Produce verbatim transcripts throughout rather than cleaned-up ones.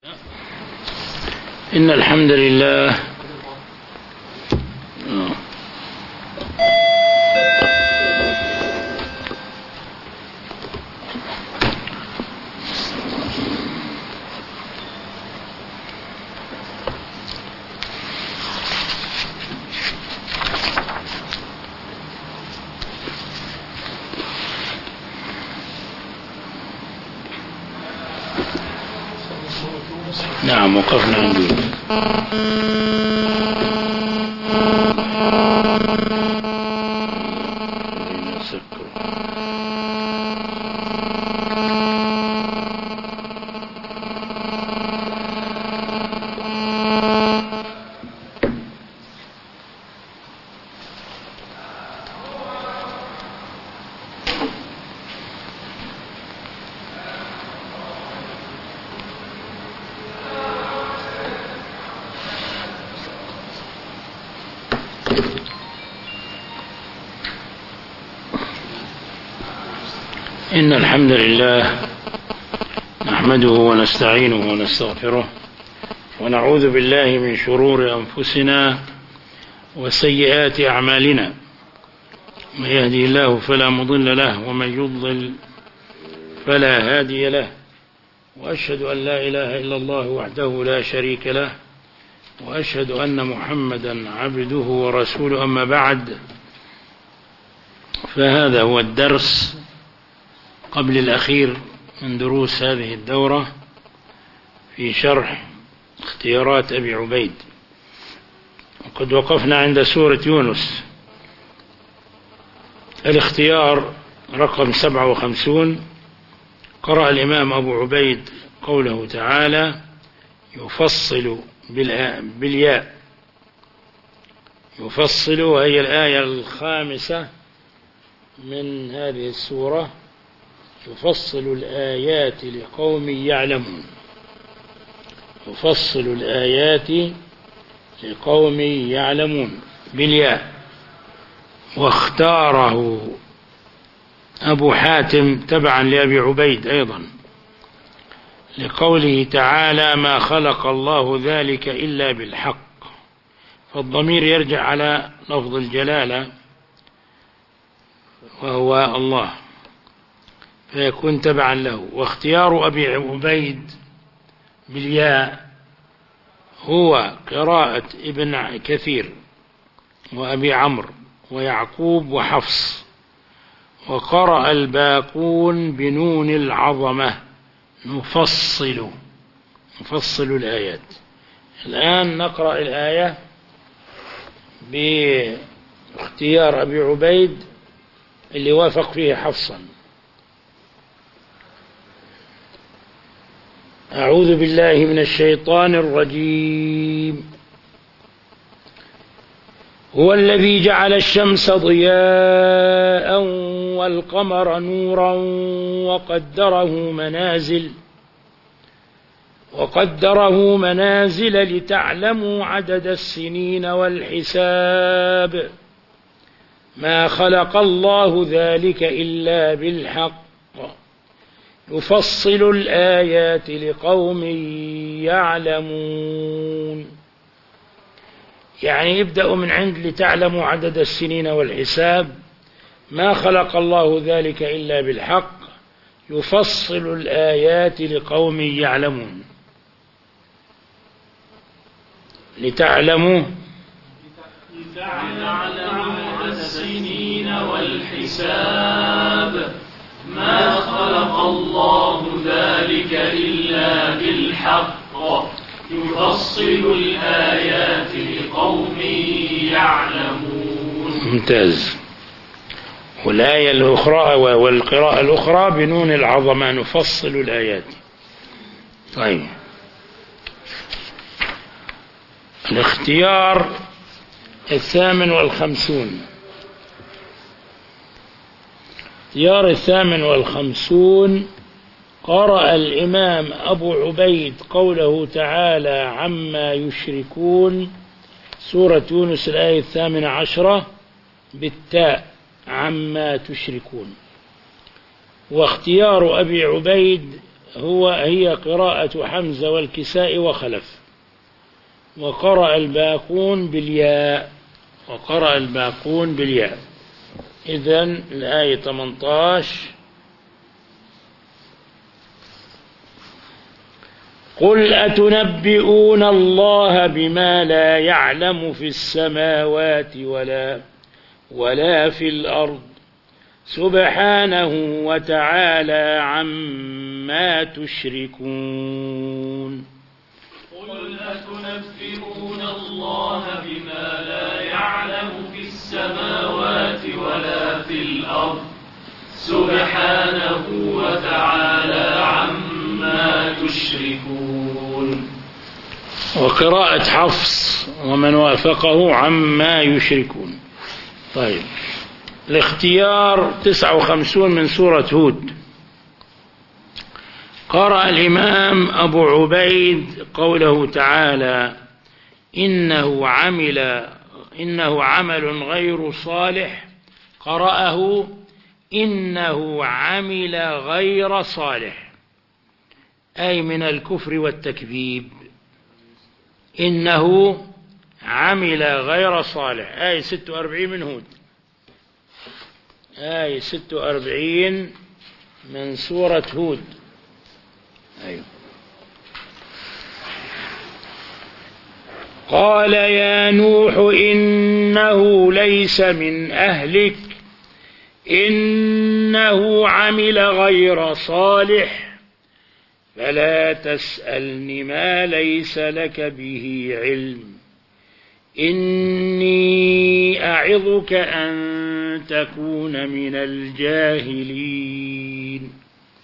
إن الحمد لله نعم وقفنا عنده. إن الحمد لله نحمده ونستعينه ونستغفره ونعوذ بالله من شرور أنفسنا وسيئات أعمالنا، من يهدي الله فلا مضل له ومن يضلل فلا هادي له، وأشهد أن لا إله إلا الله وحده لا شريك له، وأشهد أن محمدا عبده ورسوله. أما بعد، فهذا هو الدرس قبل الأخير من دروس هذه الدورة في شرح اختيارات أبي عبيد، وقد وقفنا عند سورة يونس، الاختيار رقم سبعة وخمسون. قرأ الإمام أبو عبيد قوله تعالى: يفصل بالياء. يفصل، وهي الآية الخامسة من هذه السورة. يفصل الآيات لقوم يعلمون. يفصل الآيات لقوم يعلمون بالياء. واختاره أبو حاتم تبعا لأبي عبيد أيضا، لقوله تعالى: ما خلق الله ذلك إلا بالحق، فالضمير يرجع على لفظ الجلالة وهو الله، فيكون تبعا له. واختيار أبي عبيد بالياء هو قراءة ابن كثير وأبي عمرو ويعقوب وحفص، وقرأ الباقون بنون العظمة. نفصل نفصل الآيات. الآن نقرأ الآية باختيار أبي عبيد اللي وافق فيه حفصا. أعوذ بالله من الشيطان الرجيم. هو الذي جعل الشمس ضياء والقمر نورا وقدره منازل وقدره منازل لتعلموا عدد السنين والحساب، ما خلق الله ذلك إلا بالحق، يفصل الآيات لقوم يعلمون. يعني يبدأ من عند لتعلموا عدد السنين والحساب، ما خلق الله ذلك إلا بالحق، يفصل الآيات لقوم يعلمون. لتعلموا لتعلموا عدد السنين والحساب، ما خلق الله ذلك إلا بالحق، يفصل الآيات لقوم يعلمون. ممتاز. والآية الأخرى والقراءة الأخرى بنون العظمة: نفصل الآيات. طيب، الاختيار الثامن والخمسون. اختيار الثامن والخمسون. قرأ الإمام أبو عبيد قوله تعالى: عما يشركون، سورة يونس الآية الثامنة عشرة بالتاء، عما تشركون. واختيار أبي عبيد هو هي قراءة حمزة والكساء وخلف، وقرأ الباقون بالياء وقرأ الباقون بالياء. إذن الآية ثمانية عشر: قل أتنبئون الله بما لا يعلم في السماوات ولا ولا في الأرض سبحانه وتعالى عما تشركون. قل أتنبئون الله بما لا يعلم في السماوات ولا في الأرض سبحانه وتعالى عما تشركون. وقراءة حفص ومن وافقه عما يشركون. طيب، الاختيار تسعة وخمسون من سورة هود. قرأ الإمام أبو عبيد قوله تعالى: إنه عمل إنه عمل غير صالح. قرأه إنه عمل غير صالح، أي من الكفر والتكذيب. إنه عمل غير صالح، آية ستة وأربعين من هود، آية ستة وأربعين من سورة هود. أيوه. قال يا نوح إنه ليس من أهلك إنه عمل غير صالح فلا تسألني ما ليس لك به علم إني أعظك أن تكون من الجاهلين.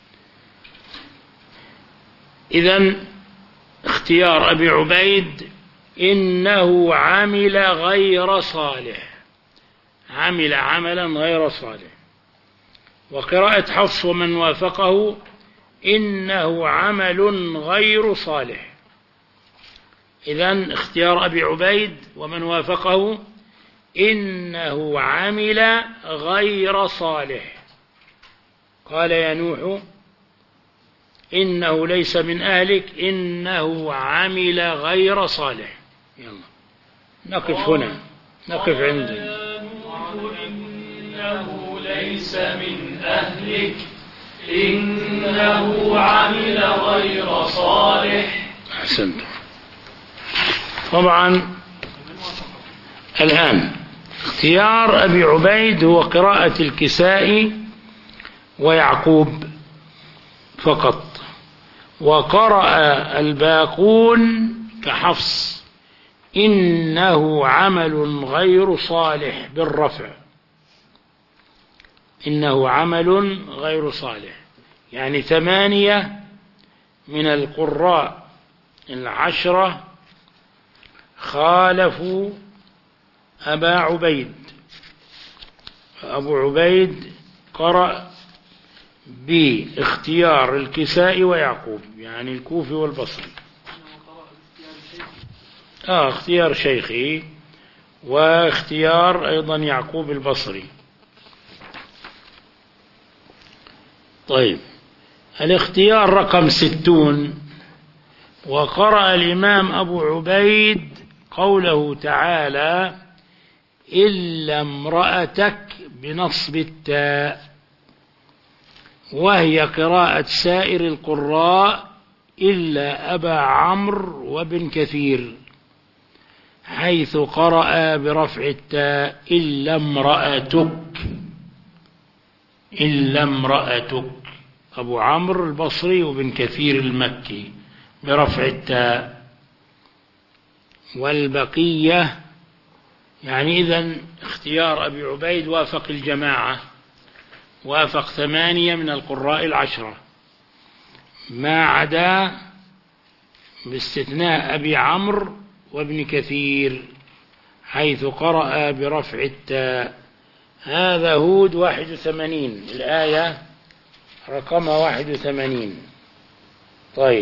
إذن اختيار أبي عبيد إنه عمل غير صالح، عمل عملا غير صالح. وقراءة حفص ومن وافقه إنه عمل غير صالح. إذن اختيار أبي عبيد ومن وافقه إنه عمل غير صالح. قال يا نوح إنه ليس من أهلك إنه عمل غير صالح. يلا نقف هنا، نقف عندنا. إنه ليس من أهلك إنه عمل غير صالح. أحسنت. طبعا الآن اختيار أبي عبيد هو قراءة الكسائي ويعقوب فقط، وقرأ الباقون كحفص إنه عمل غير صالح بالرفع، إنه عمل غير صالح. يعني ثمانية من القراء العشرة خالفوا أبا عبيد. أبو عبيد قرأ باختيار الكسائي ويعقوب، يعني الكوفي والبصري. آه اختيار شيخي واختيار أيضا يعقوب البصري. طيب، الاختيار رقم ستون. وقرأ الإمام أبو عبيد قوله تعالى إلا امرأتك بنصب التاء، وهي قراءة سائر القراء إلا أبا عمرو وابن كثير، حيث قرأ برفع التاء إلا امرأتك، إلا امرأتك. أبو عمرو البصري وابن كثير المكي برفع التاء. والبقية يعني إذن اختيار أبي عبيد وافق الجماعة، وافق ثمانية من القراء العشرة، ما عدا باستثناء أبي عمرو وابن كثير حيث قرأ برفع التاء. هذا هود واحد وثمانين، الآية رقم واحد وثمانين. طيب،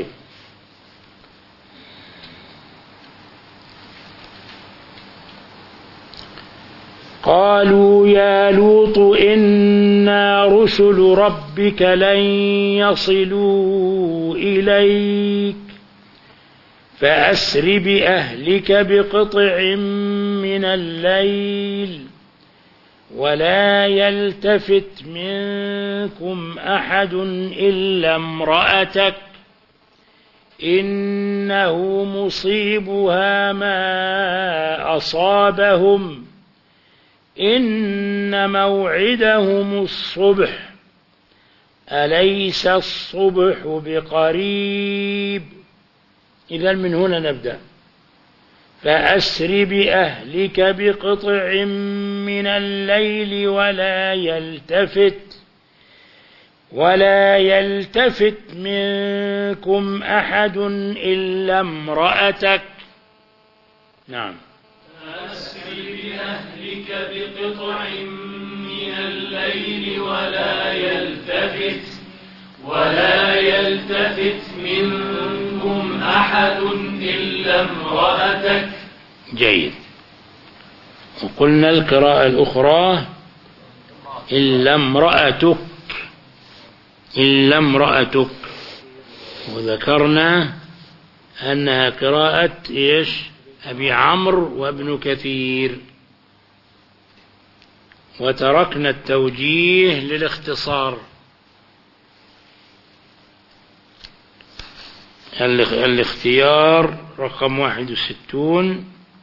قالوا يا لوط إنا رسل ربك لن يصلوا إليك فأسر بأهلك بقطع من الليل ولا يلتفت منكم أحد إلا امرأتك إنه مصيبها ما أصابهم إن موعدهم الصبح أليس الصبح بقريب. إذا من هنا نبدأ. فأسر بأهلك بقطع من الليل ولا يلتفت ولا يلتفت منكم أحد إلا امرأتك. نعم. فأسر بأهلك بقطع من الليل ولا يلتفت ولا يلتفت منكم أحد إلا امرأتك. جيد. وقلنا القراءة الأخرى إلا امرأتك إلا امرأتك، وذكرنا أنها قراءة إيش؟ أبي عمرو وابن كثير، وتركنا التوجيه للاختصار. الاختيار رقم واحد وستون.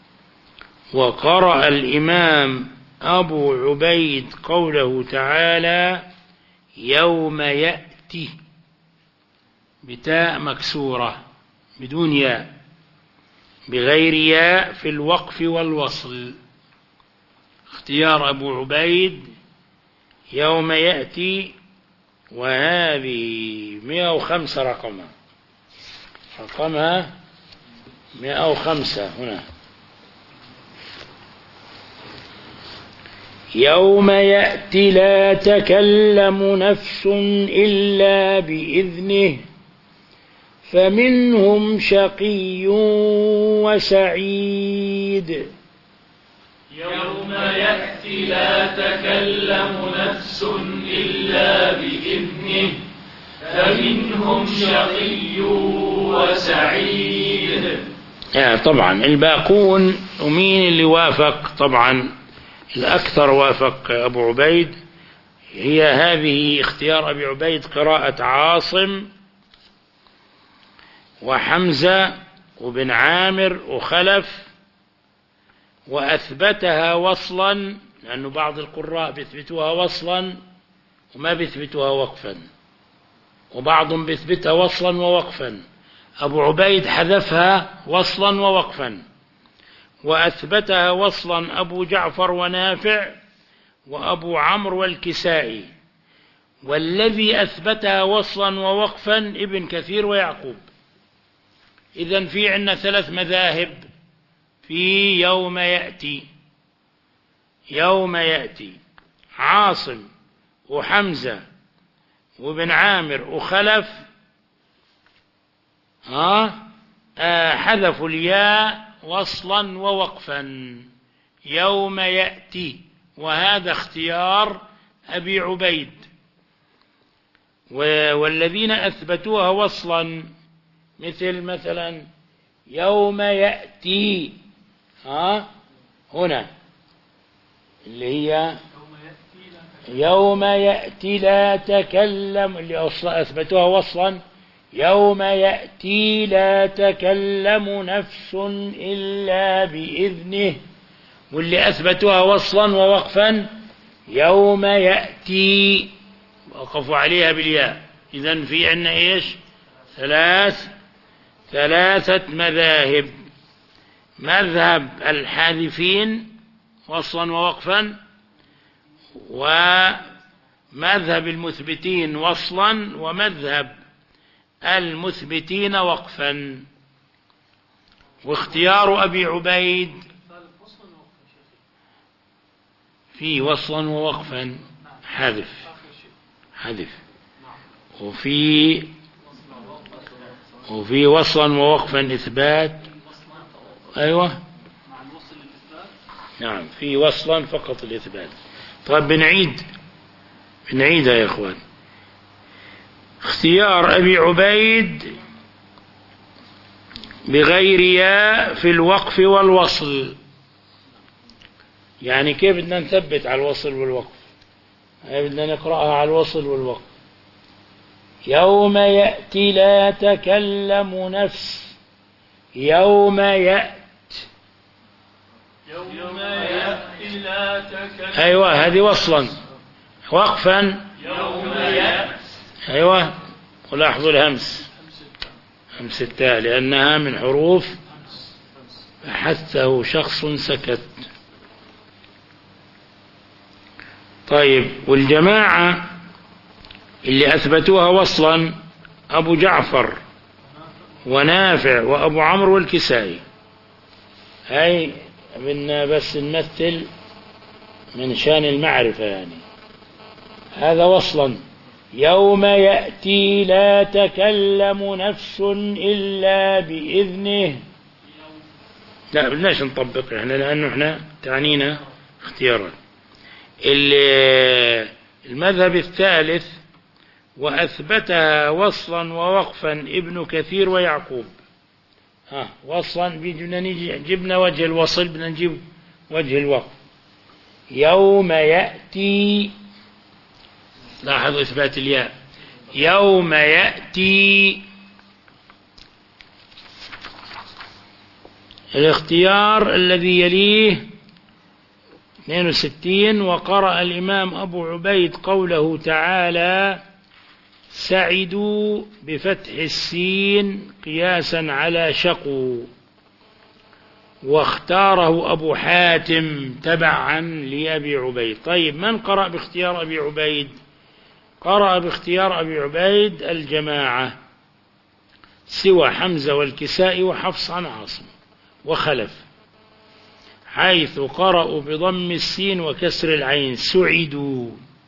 وقرأ الإمام أبو عبيد قوله تعالى يوم يأتي بتاء مكسورة بدون ياء بغير ياء في الوقف والوصل. اختيار أبو عبيد يوم يأتي، وهذه مئة وخمسة رقمها رقمها مئة وخمسة هنا. يوم يأتي لا تكلم نفس إلا بإذنه فمنهم شقي وسعيد. يوم يأتي لا تكلم نفس إلا بإذنه فمنهم شقي وسعيد. يعني طبعا الباقون ومين اللي وافق؟ طبعا الأكثر وافق أبو عبيد. هي هذه اختيار أبي عبيد قراءة عاصم وحمزة وبن عامر وخلف، وأثبتها وصلا، لأنه بعض القراء بيثبتوها وصلا وما بيثبتوها وقفا، وبعضهم بيثبتها وصلا ووقفا. أبو عبيد حذفها وصلا ووقفا، وأثبتها وصلا أبو جعفر ونافع وأبو عمرو والكسائي، والذي أثبتها وصلا ووقفا ابن كثير ويعقوب. إذن في عندنا ثلاث مذاهب في يوم يأتي. يوم يأتي عاصم وحمزة وابن عامر وخلف ها آه حذفوا الياء وصلا ووقفا يوم يأتي، وهذا اختيار أبي عبيد. والذين أثبتوها وصلا مثل مثلا يوم يأتي ها هنا اللي هي يوم يأتي لا تكلم، اللي أثبتوها وصلا يوم يأتي لا تكلم نفس إلا بإذنه، واللي أثبتوها وصلا ووقفا يوم يأتي وقفوا عليها بالياء. إذن في عنا إيش؟ ثلاث ثلاثة مذاهب: مذهب الحاذفين وصلا ووقفا، ومذهب المثبتين وصلا، ومذهب المثبتين وقفا. واختيار أبي عبيد في وصلا ووقفا حذف حذف وفي وفي وصلا ووقفا إثبات. أيوة نعم، في وصلا فقط الإثبات. طيب بنعيد بنعيدها يا إخوان. اختيار أبي عبيد بغير ياء في الوقف والوصل. يعني كيف بدنا نثبت على الوصل والوقف؟ هاي بدنا نقرأها على الوصل والوقف. يوم يأتي لا تكلم نفس، يوم يأتي يوم يأتي لا تكلم. أيوة هذه وصلا. وقفا يوم يأتي. أيوة. ولاحظوا الهمس، همس التاء لأنها من حروف حثه شخص سكت. طيب، والجماعة اللي أثبتوها وصلا أبو جعفر ونافع وأبو عمرو والكسائي. هاي بدنا بس نمثل من شان المعرفة يعني. هذا وصلا. يوم يأتي لا تكلم نفس إلا بإذنه. لا بدناش نطبق احنا لأنه احنا تعنينا اختيارا. المذهب الثالث وأثبتها وصلا ووقفا ابن كثير ويعقوب. ها وصلا بدنا نيجي جبنا وجه الوصل، بدنا نجيب وجه الوقف. يوم يأتي، لاحظوا إثبات الياء. يوم يأتي. الاختيار الذي يليه اثنين وستين. وقرأ الإمام أبو عبيد قوله تعالى سعدوا بفتح السين قياسا على شقوا، واختاره أبو حاتم تبعا لأبي عبيد. طيب، من قرأ باختيار أبي عبيد؟ قرأ باختيار أبي عبيد الجماعة سوى حمزة والكسائي وحفص عن عاصم وخلف، حيث قرأوا بضم السين وكسر العين سعدوا.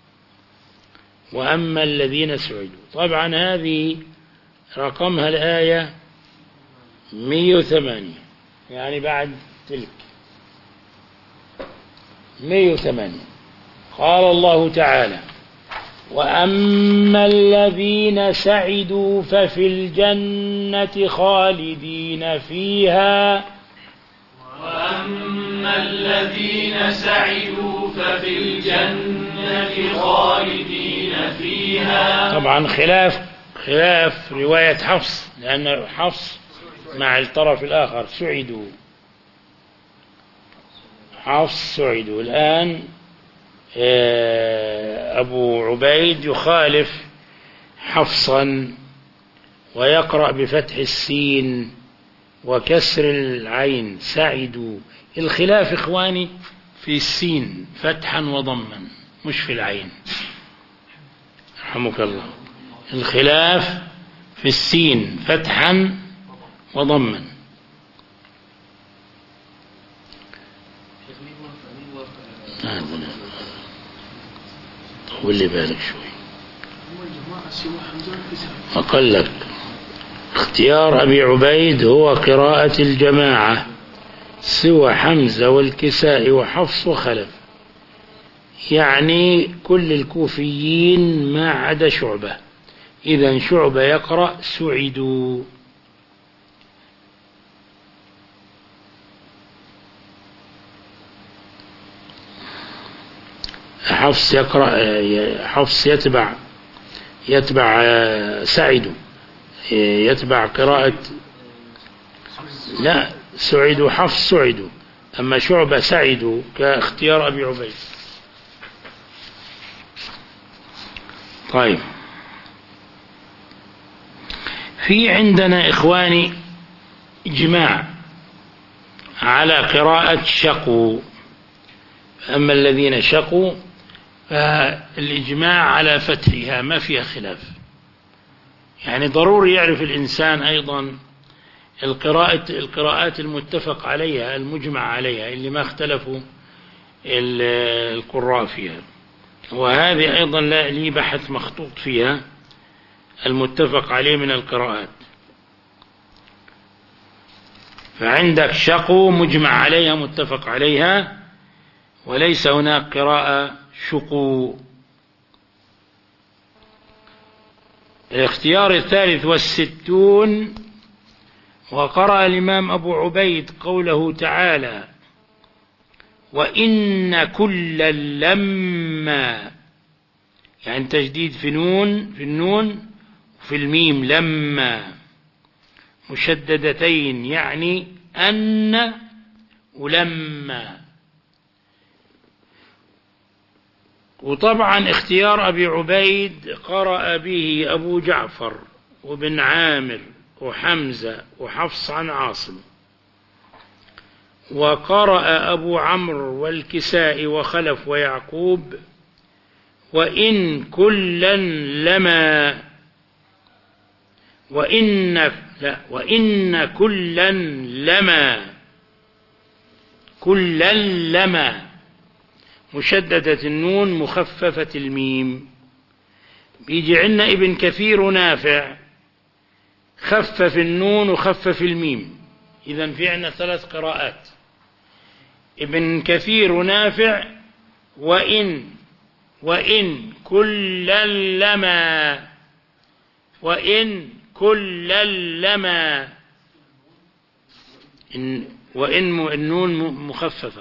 وأما الذين سعدوا، طبعا هذه رقمها الآية مئة وثمانية، يعني بعد تلك مئة وثمانية. قال الله تعالى وأما الذين سعدوا ففي الجنة خالدين فيها. وأما الذين سعدوا ففي الجنة خالدين فيها. طبعا خلاف خلاف رواية حفص، لأن حفص مع الطرف الآخر سعدوا، حفص سعدوا. الآن أبو عبيد يخالف حفصا ويقرأ بفتح السين وكسر العين سعدوا. الخلاف إخواني في السين فتحا وضما، مش في العين، رحمك الله. الخلاف في السين فتحا وضما. طول بالك شوي. أقول لك اختيار أبي عبيد هو قراءة الجماعة سوى حمزة والكساء وحفص وخلف، يعني كل الكوفيين ما عدا شعبة. إذن شعبة يقرأ سعدوا. حفص يقرأ، حفص يتبع يتبع سعدوا، يتبع قراءة لا سعدوا، حفص سعدوا، أما شعبة سعدوا كاختيار أبي عبيد. طيب، في عندنا إخواني إجماع على قراءة شقوا. أما الذين شقوا فالإجماع على فتحها ما فيها خلاف. يعني ضروري يعرف الإنسان أيضا القراءة القراءات المتفق عليها المجمع عليها اللي ما اختلفوا القراء فيها، وهذه أيضا لا لي بحث مخطوط فيها المتفق عليه من القراءات. فعندك شقوا مجمع عليها متفق عليها، وليس هناك قراءة شقوا. الاختيار الثالث والستون، وقرأ الإمام أبو عبيد قوله تعالى: وإن كلا لما، يعني تجديد في نون في النون وفي الميم لما مشددتين، يعني أن ولما. وطبعا اختيار أبي عبيد قرأ به أبو جعفر وابن عامر وحمزة وحفص عن عاصم، وقرأ أبو عمرو والكسائي وخلف ويعقوب: وإن كلا لما، وإن لا وإن كلا لما، كلا لما مشددة النون مخففة الميم. بيجي عنا ابن كثير ونافع خفف النون وخفف الميم، إذن في عنا ثلاث قراءات: ابن كثير ونافع وإن وإن كلا لما، وإن كلا لما، إن وإن النون مخففة،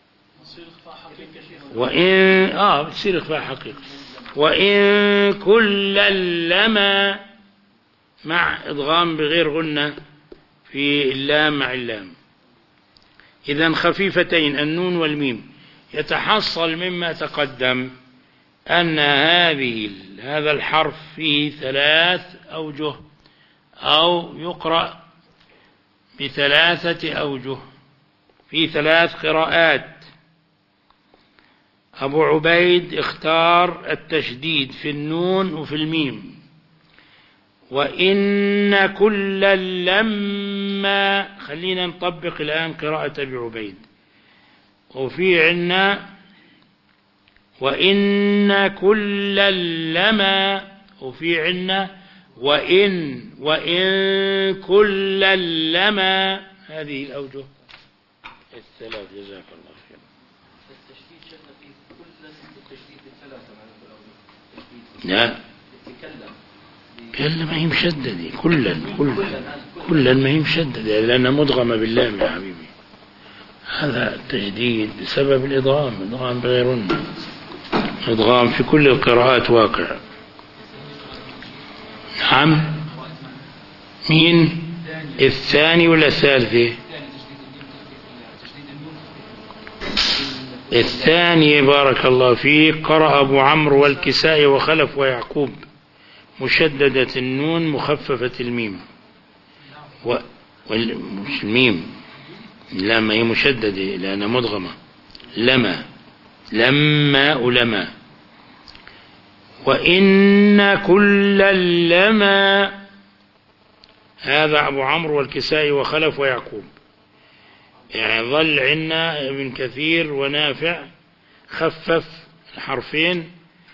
وإن آه بتصير إخفاء حقيقي. وإن كلا لما مع إضغام بغير غنة في اللام مع اللام، إذن خفيفتين النون والميم. يتحصل مما تقدم أن هذه هذا الحرف فيه ثلاث أوجه، أو يقرأ بثلاثة أوجه في ثلاث قراءات. أبو عبيد اختار التشديد في النون وفي الميم. وإن كلا لما، خلينا نطبق الآن قراءة أبي عبيد. وفي عنا وإن كلا لما، وفي عنا وإن وإن كلا لما. هذه الأوجه الثلاث. جزاك الله خير. التشديد شدنا فيه كلا بالتشديد الثلاثة معناته. لا كلا ما هي مشددة، كلا كلا كلا ما هي مشددة لأنها مدغمة باللام يا حبيبي. هذا التجديد بسبب الإضغام، إضغام بغيرنا، إضغام في كل القراءات واقع. نعم. مين الثاني ولا الثالثة؟ الثاني بارك الله فيك. قرأ أبو عمرو والكسائي وخلف ويعقوب مشددة النون مخففة الميم و... مش الميم، لا ما هي مشددة لأنها مدغمة. لما لما ولما. وإن كلا لما، هذا أبو عمرو والكسائي وخلف ويعقوب. يعني ظل عنا ابن كثير ونافع خفف الحرفين.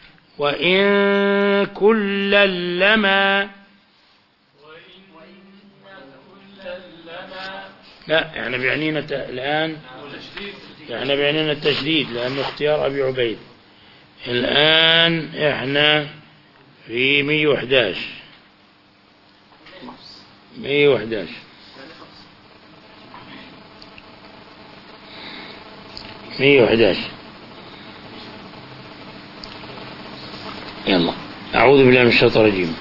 وإن كلا لما، لا يعني بيعنينا الآن، يعني بيعنينا التشديد لأنه اختيار أبي عبيد. الآن احنا في مية وإحدى عشر مية وإحدى عشر مية وإحدى عشر. يلا أعوذ بالله من الشيطان الرجيم.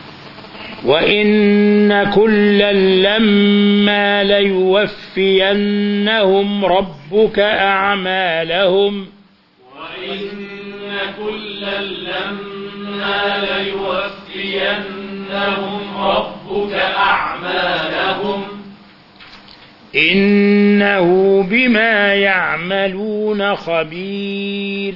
وإن كلا لما ليوفينهم ربك أعمالهم. وإن كلا لما ليوفينهم ربك أعمالهم إنه بما يعملون خبير.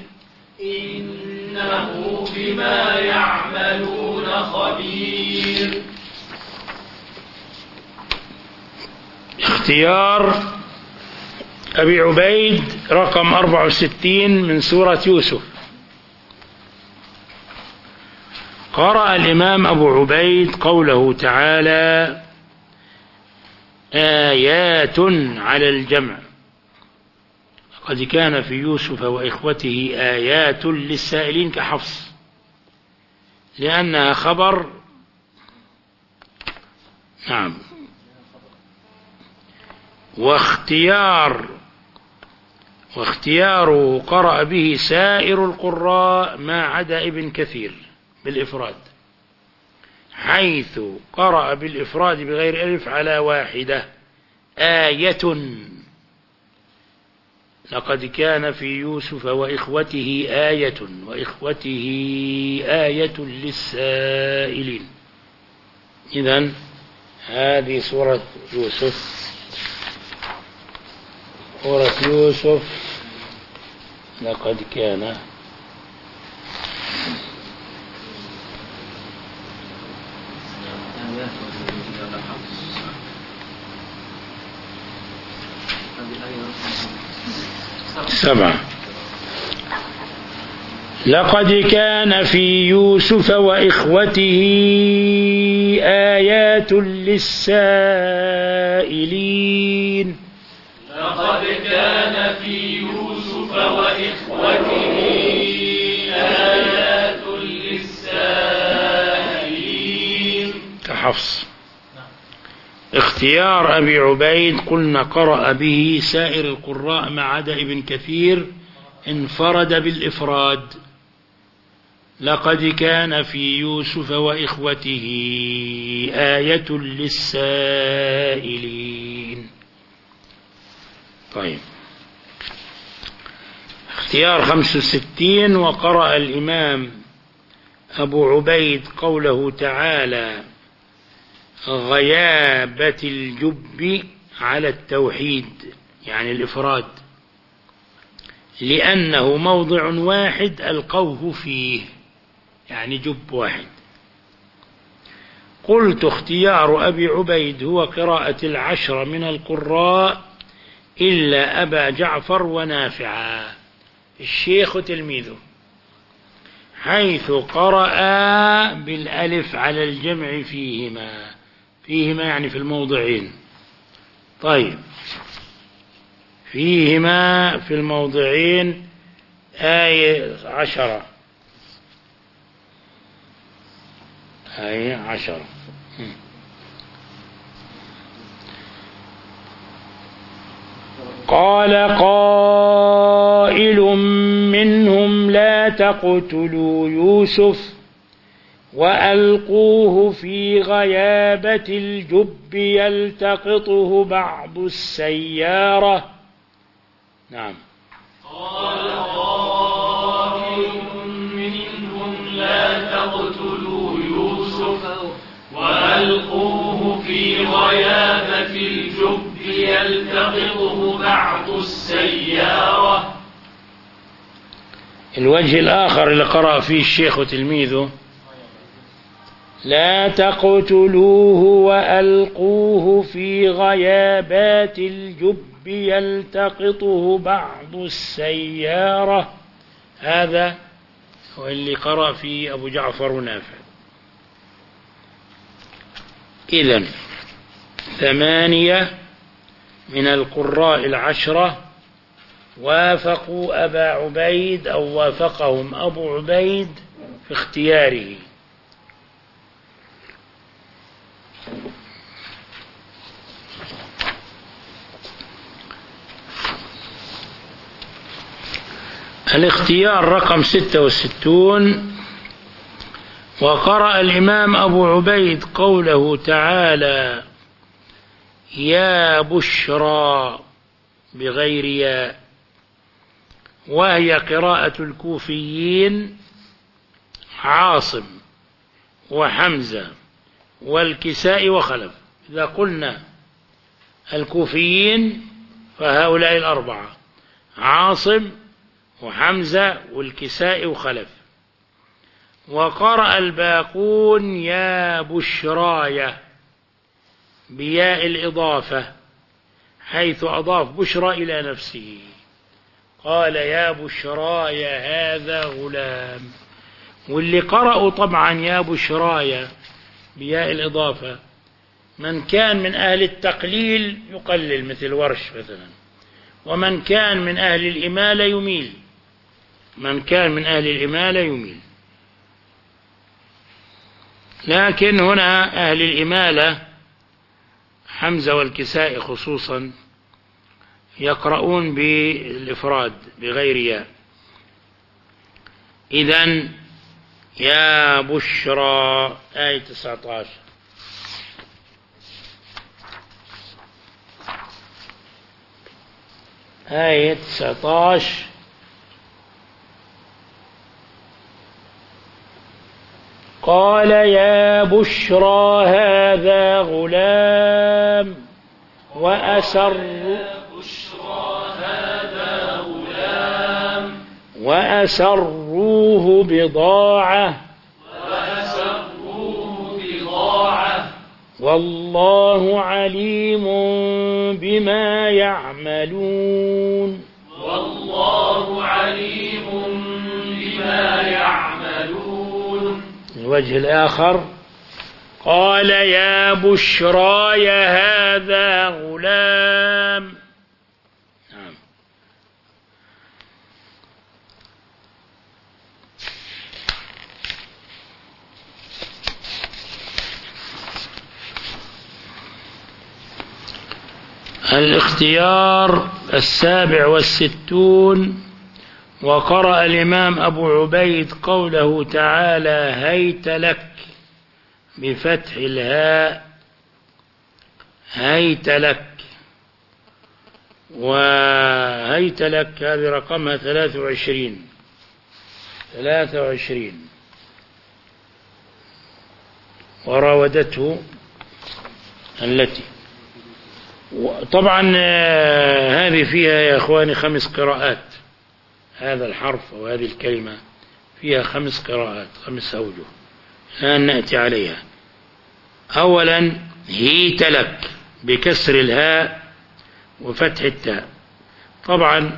إنه بما يعملون خبير. اختيار أبي عبيد رقم أربعة وستين من سورة يوسف. قرأ الإمام أبو عبيد قوله تعالى: آيات على الجمع. قد كان في يوسف وإخوته آيات للسائلين كحفص، لأنها خبر نعم. واختيار واختياره قرأ به سائر القراء ما عدا ابن كثير بالإفراد، حيث قرأ بالإفراد بغير ألف على واحدة آية. لقد كان في يوسف وإخوته آية وإخوته آية للسائلين. إذن هذه سورة يوسف، سورة يوسف لقد كان سبعة. لقد كان في يوسف وإخوته آيات للسائلين. لقد كان في يوسف وإخوته آيات للسائلين. كحفص. اختيار أبي عبيد قلنا قرأ به سائر القراء ما عدا ابن كثير، انفرد بالإفراد. لقد كان في يوسف وإخوته آية للسائلين. طيب، اختيار خمس وستين. وقرأ الإمام أبو عبيد قوله تعالى غيابة الجب على التوحيد، يعني الإفراد، لأنه موضع واحد ألقوه فيه، يعني جب واحد. قلت اختيار أبي عبيد هو قراءة العشر من القراء إلا أبا جعفر ونافعا الشيخ تلميذه، حيث قرأ بالألف على الجمع فيهما. فيهما يعني في الموضعين. طيب، فيهما في الموضعين آية عشرة، آية عشرة. قال قائل منهم لا تقتلوا يوسف وألقوه في غيابة الجب يلتقطه بعض السيارة. نعم. قال قائل منهم لا تقتلوا يوسف وألقوه في غيابة الجب يلتقطه بعض السيارة. الوجه الآخر اللي قرأ فيه الشيخ وتلميذه لا تقتلوه وألقوه في غيابات الجب يلتقطه بعض السيارة. هذا هو اللي قرأ فيه أبو جعفر ونافع. إذن ثمانية من القراء العشرة وافقوا أبا عبيد أو وافقهم أبو عبيد في اختياره. الاختيار رقم ستة وستون. وقرأ الإمام أبو عبيد قوله تعالى يا بشرى بغير ياء، وهي قراءة الكوفيين عاصم وحمزة والكساء وخلف. إذا قلنا الكوفيين فهؤلاء الأربعة عاصم وحمزة والكساء وخلف. وقرأ الباقون يا بشرايا بياء الإضافة، حيث أضاف بشرى إلى نفسه، قال يا بشرايا هذا غلام. واللي قرأوا طبعا يا بشرايا بياء الإضافة من كان من أهل التقليل يقلل مثل ورش مثلا، ومن كان من أهل الإمالة يميل، من كان من أهل الإمالة يميل. لكن هنا أهل الإمالة حمزة والكسائي خصوصا يقرؤون بالإفراد بغير ياء. إذن يا بشرى آية تسعة عشر. آية تسعة عشر قال يا بشرى هذا غلام وأسر وأسروه بضاعة وأسروه بضاعة والله عليم بما يعملون والله عليم بما يعملون. الوجه الآخر قال يا بشرى هذا غلام. نعم. الاختيار السابع والستون. وقرأ الإمام أبو عبيد قوله تعالى هيت لك بفتح الهاء هيت لك، وهيت لك هذه رقمها ثلاثة وعشرين ثلاثة وعشرين. وراودته التي طبعا هذه فيها يا أخواني خمس قراءات. هذا الحرف وهذه الكلمة فيها خمس قراءات، خمس أوجه الآن نأتي عليها. أولا هيت لك بكسر الهاء وفتح التاء. طبعا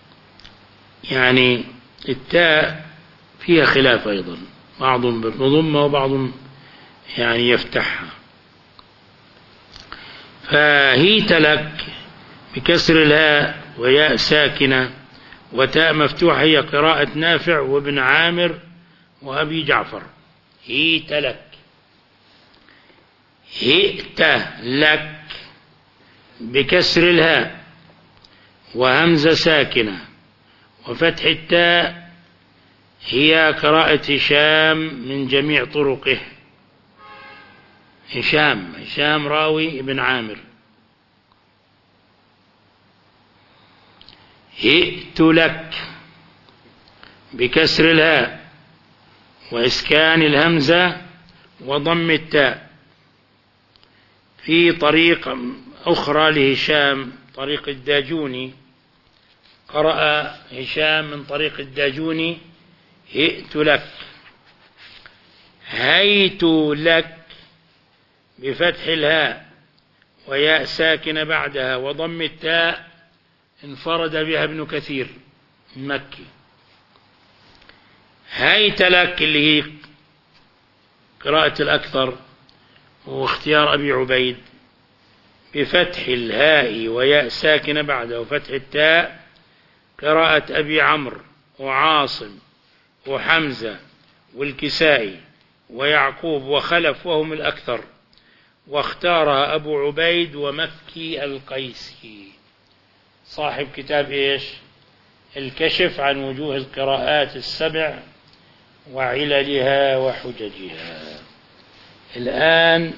يعني التاء فيها خلاف أيضا، بعضهم بضمة وبعضهم يعني يفتحها. فهيت لك بكسر الهاء وياء ساكنة وتاء مفتوحة هي قراءة نافع وابن عامر وأبي جعفر. هيت لك هئت لك بكسر الهاء وهمزة ساكنة وفتح التاء هي قراءة هشام من جميع طرقه. هشام هشام راوي ابن عامر. هئت لك بكسر الهاء وإسكان الهمزة وضم التاء. في طريق أخرى لهشام طريق الداجوني، قرأ هشام من طريق الداجوني هئت لك. هيت لك بفتح الهاء وياء ساكنة بعدها وضم التاء انفرد بها ابن كثير المكي. هيت لك اللي هي قراءة الأكثر واختيار أبي عبيد بفتح الهاء وياء ساكنة بعده وفتح التاء قراءة أبي عمرو وعاصم وحمزة والكسائي ويعقوب وخلف وهم الأكثر، واختارها أبو عبيد ومكي القيسي صاحب كتاب إيش الكشف عن وجوه القراءات السبع وعللها وحججها. الآن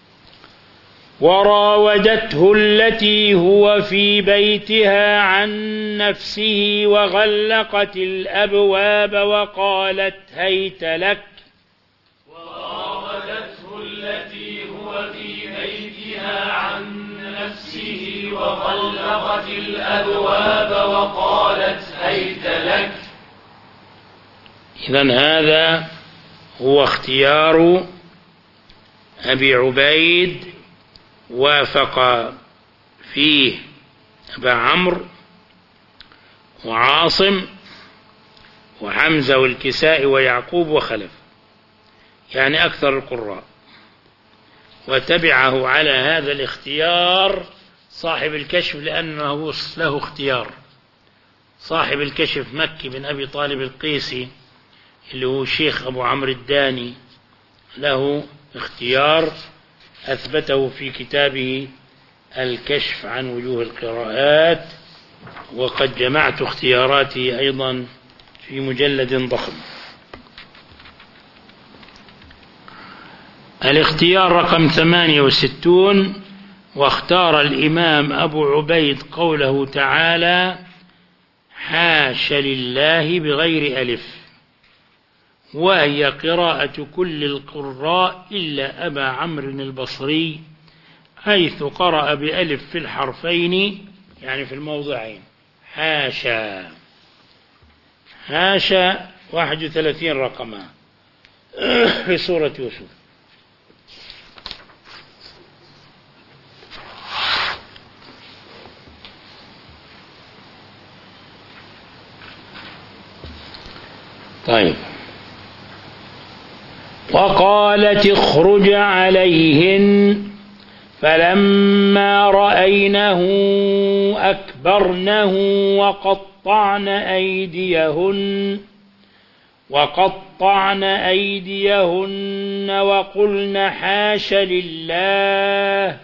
وراودته التي هو في بيتها عن نفسه وغلقت الأبواب وقالت هيت لك. وراودته التي هو في بيتها عن نفسه وغلقت الأبواب وقالت هيت لك. إذن هذا هو اختيار أبي عبيد، وافق فيه أبا عمرو وعاصم وحمزة والكسائي ويعقوب وخلف، يعني أكثر القراء. وتبعه على هذا الاختيار صاحب الكشف لأنه له اختيار. صاحب الكشف مكي بن أبي طالب القيسي اللي هو شيخ أبو عمرو الداني له اختيار أثبته في كتابه الكشف عن وجوه القراءات، وقد جمعت اختياراتي أيضا في مجلد ضخم. الاختيار رقم ثمانية وستون: واختار الإمام أبو عبيد قوله تعالى: حاش لله بغير ألف، وهي قراءة كل القراء إلا أبا عمرو البصري، حيث قرأ بألف في الحرفين يعني في الموضعين. حاشا حاشا واحد وثلاثين رقما في سورة يوسف. طيب. وقالت اخرج عليهن فلما رأينه أكبرنه وقطعن أيديهن وقطعن أيديهن وقلن حاش لله.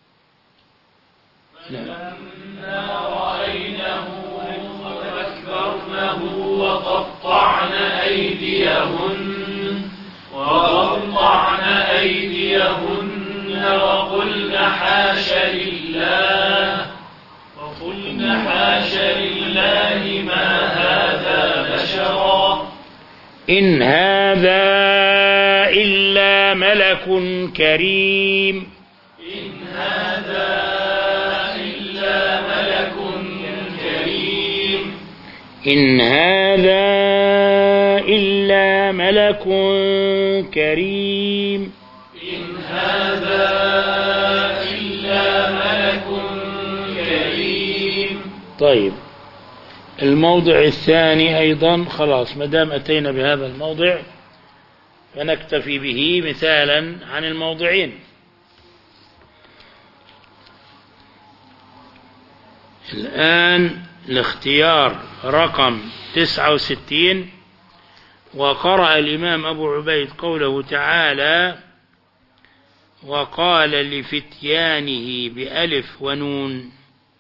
فلما رأينه أكبرنه وقطعن أيديهن وقطعن أيديهن وقلن حاش لله وقلن حاش لله ما هذا بشرا إن هذا إلا ملك كريم. إن هذا إلا ملك كريم. إن هذا إلا ملك كريم. إن هذا إلا ملك كريم. طيب، الموضع الثاني أيضا خلاص، مدام أتينا بهذا الموضع فنكتفي به مثالا عن الموضعين. الآن الاختيار رقم تسعة وستين: وقرأ الإمام أبو عبيد قوله تعالى: وقال لفتيانه بألف ونون.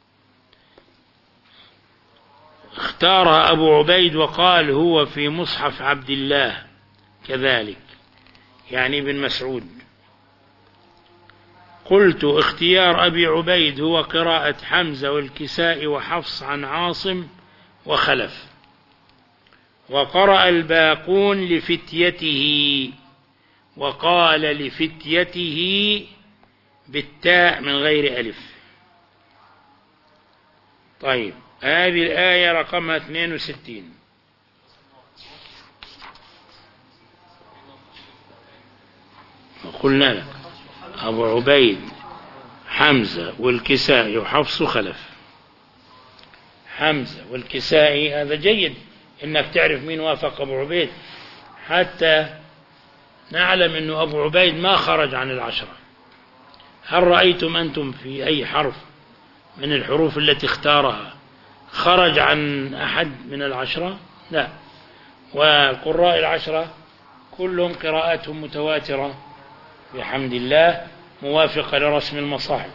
اختارها أبو عبيد وقال هو في مصحف عبد الله كذلك، يعني ابن مسعود. قلت اختيار أبي عبيد هو قراءة حمزة والكساء وحفص عن عاصم وخلف. وقرأ الباقون لفتيته، وقال لفتيته بالتاء من غير ألف. طيب، هذه الآية رقمها اثنين وستين. وقلنا لك أبو عبيد حمزة والكسائي وحفص وخلف. حمزة والكسائي هذا جيد إنك تعرف مين وافق أبو عبيد، حتى نعلم أنه أبو عبيد ما خرج عن العشرة. هل رأيتم أنتم في أي حرف من الحروف التي اختارها خرج عن أحد من العشرة؟ لا. والقراء العشرة كلهم قراءاتهم متواترة بحمد الله، موافقة لرسم المصاحف.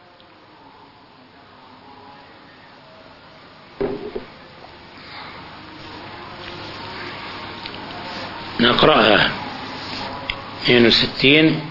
نقرأها. اثنين وستين: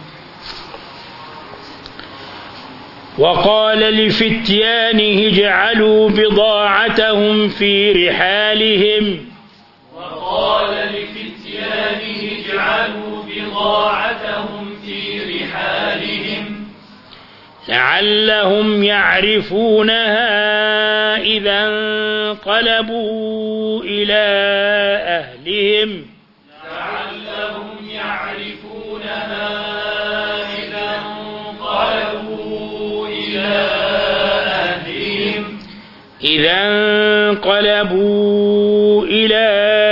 وقال لفتيانه اجعلوا بضاعتهم في رحالهم. وقال لفتيانه اجعلوا بضاعتهم في رحالهم لعلهم يعرفونها إذا انقلبوا إلى أهلهم. لعلهم يعرفونها إذا انقلبوا إلى أهلهم إذا انقلبوا إلى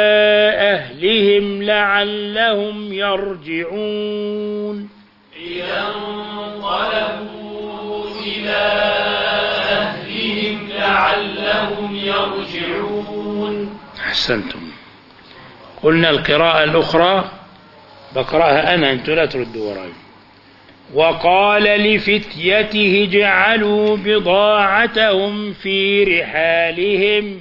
أهلهم لعلهم يرجعون. إذا انقلبوا إلى أهلهم لعلهم يرجعون. أحسنتم. قلنا القراءة الأخرى بقرأها أنا، أنتم لا تردوا وراي. وقال لفتيته اجعلوا بضاعتهم في رحالهم.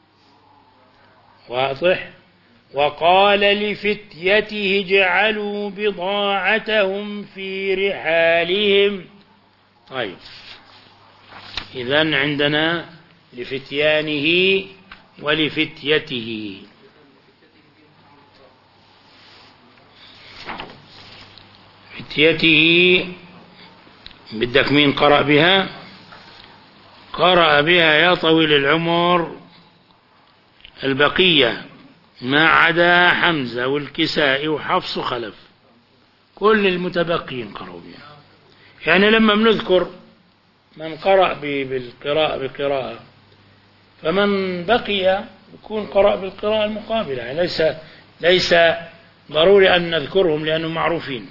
واضح؟ وقال لفتيته اجعلوا بضاعتهم في رحالهم. طيب، إذن عندنا لفتيانه ولفتيته. فتيته بدك مين قرأ بها؟ قرأ بها يا طويل العمر البقية ما عدا حمزة والكسائي وحفص وخلف، كل المتبقين قرأوا بها. يعني لما بنذكر من قرأ بالقراءة بقراءة فمن بقي يكون قرأ بالقراءة المقابلة، يعني ليس ليس ضروري أن نذكرهم لأنهم معروفين.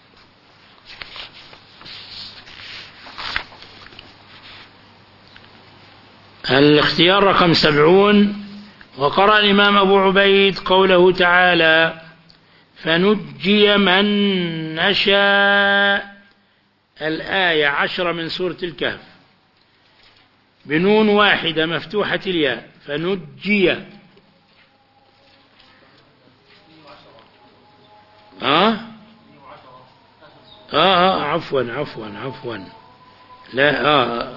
الاختيار رقم سبعون. وقرأ الإمام أبو عبيد قوله تعالى فنجي من نشاء، الآية عشرة من سورة الكهف، بنون واحدة مفتوحة الياء، فنجي. آه؟ آه, آه عفوا عفوا عفوا لا آه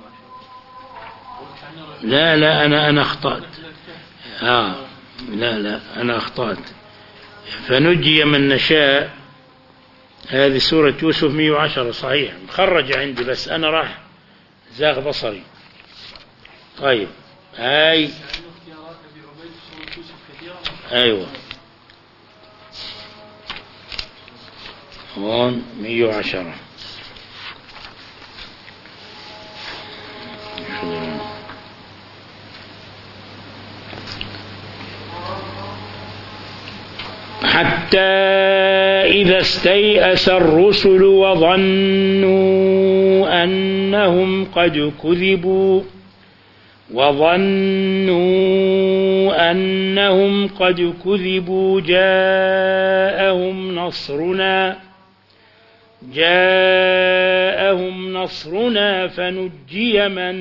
لا لا أنا أنا أخطأت. آه لا لا أنا أخطأت. فنجي من نشاء هذه سورة يوسف مئة وعشرة صحيح، مخرج عندي بس أنا راح زاغ بصري. طيب هاي أيوة هون مئة وعشرة. حتى إذا استيأس الرسل وظنوا أنهم قد كذبوا وظنوا أنهم قد كذبوا جاءهم نصرنا جاءهم نصرنا فنجي من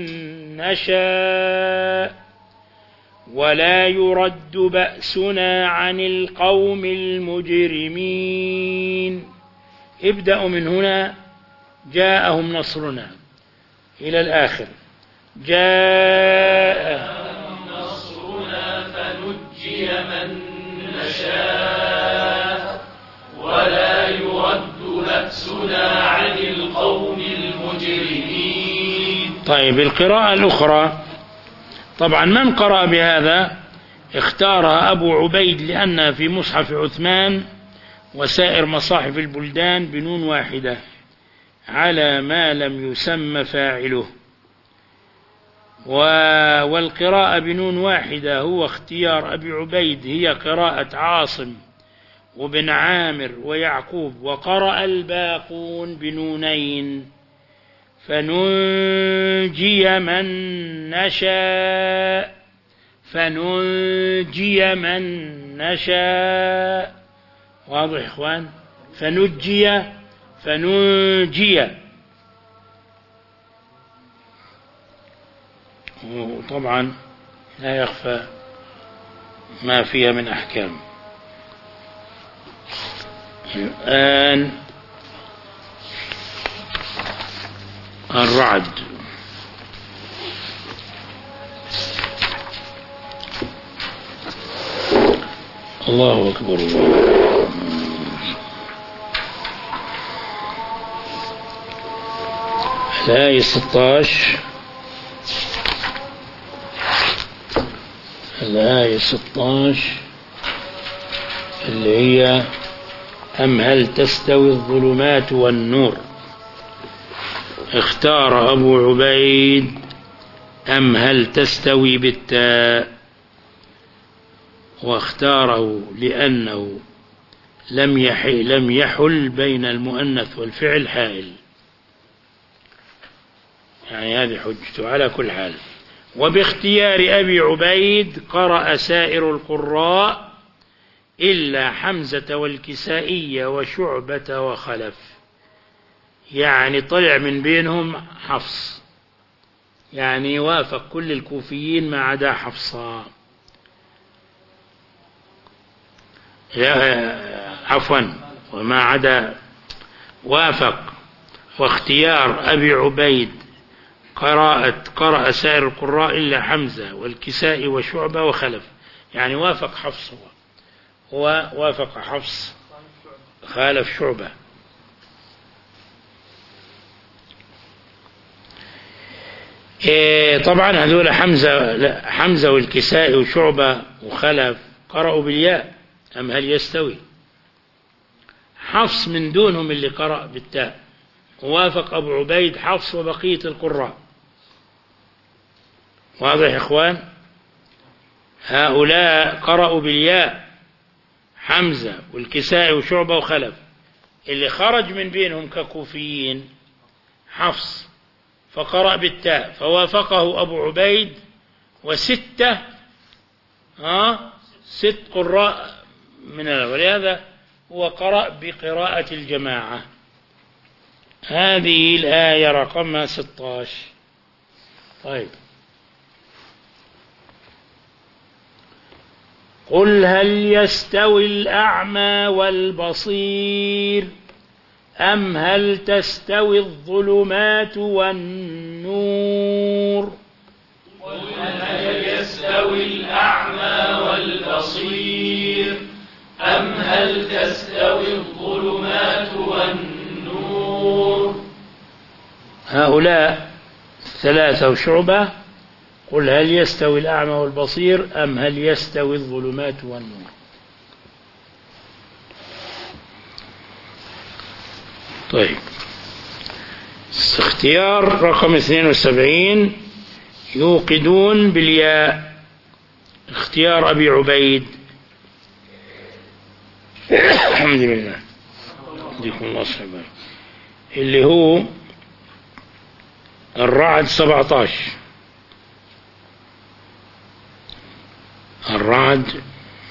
نشاء ولا يرد بأسنا عن القوم المجرمين. ابدأوا من هنا جاءهم نصرنا إلى الآخر. جاءهم نصرنا فنجي من نشاء ولا يرد بأسنا عن القوم المجرمين. طيب القراءة الأخرى طبعا من قرأ بهذا اختار أبو عبيد لأنها في مصحف عثمان وسائر مصاحف البلدان بنون واحدة على ما لم يسمى فاعله، والقراءة بنون واحدة هو اختيار أبي عبيد، هي قراءة عاصم وبن عامر ويعقوب، وقرأ الباقون بنونين فننجي من نشاء فننجي من نشاء. واضح إخوان؟ فنجي فننجي. وطبعا لا يخفى ما فيها من أحكام. الآن الرعد. الله أكبر. الآية ستة عشر الآية ستة عشر اللي هي أم هل تستوي الظلمات والنور. اختار أبو عبيد أم هل تستوي بالتاء، واختاره لأنه لم يحل, لم يحل بين المؤنث والفعل حائل، يعني هذه حجته على كل حال. وباختيار أبي عبيد قرأ سائر القراء إلا حمزة والكسائية وشعبة وخلف، يعني طلع من بينهم حفص، يعني وافق كل الكوفيين ما عدا حفصة. عفوا وما عدا وافق. واختيار أبي عبيد قراءة قرأ سائر القراء إلا حمزة والكسائي وشعبة وخلف، يعني وافق حفص، هو هو وافق حفص خالف شعبة. إيه طبعا هذول حمزة حمزة والكسائي وشعبة وخلف قرأوا بالياء، أم هل يستوي؟ حفص من دونهم اللي قرأ بالتاء، ووافق أبو عبيد حفص وبقية القراء. واضح يا إخوان؟ هؤلاء قرأوا بالياء، حمزة والكسائي وشعبة وخلف. اللي خرج من بينهم ككوفيين حفص فقرأ بالتاء، فوافقه أبو عبيد وستة ها ست قراء من الأول، ولهذا هو قرأ بقراءة الجماعة. هذه الآية رقم ستة عشر. طيب، قل هل يستوي الأعمى والبصير أم هل تستوي الظلمات والنور؟ قل هل يستوي الأعمى والبصير أم هل تستوي الظلمات والنور؟ هؤلاء ثلاثة وشعبة. قل هل يستوي الأعمى والبصير أم هل يستوي الظلمات والنور؟ طيب، اختيار رقم اثنين وسبعين يوقدون بالياء، اختيار أبي عبيد. الحمد لله يديكم الله صحبه، اللي هو الرعد سبعة عشر. الرعد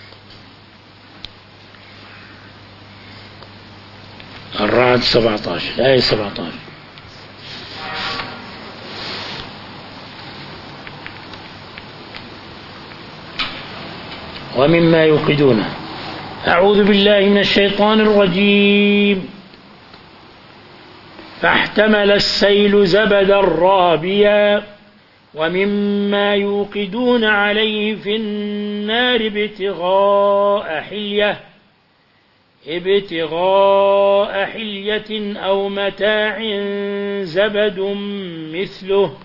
الرعد سبعة عشر، الآية سبعة عشر. ومما يوقدونه. أعوذ بالله من الشيطان الرجيم. فاحتمل السيل زبدا رابيا ومما يوقدون عليه في النار ابتغاء حلية ابتغاء حلية أو متاع زبد مثله.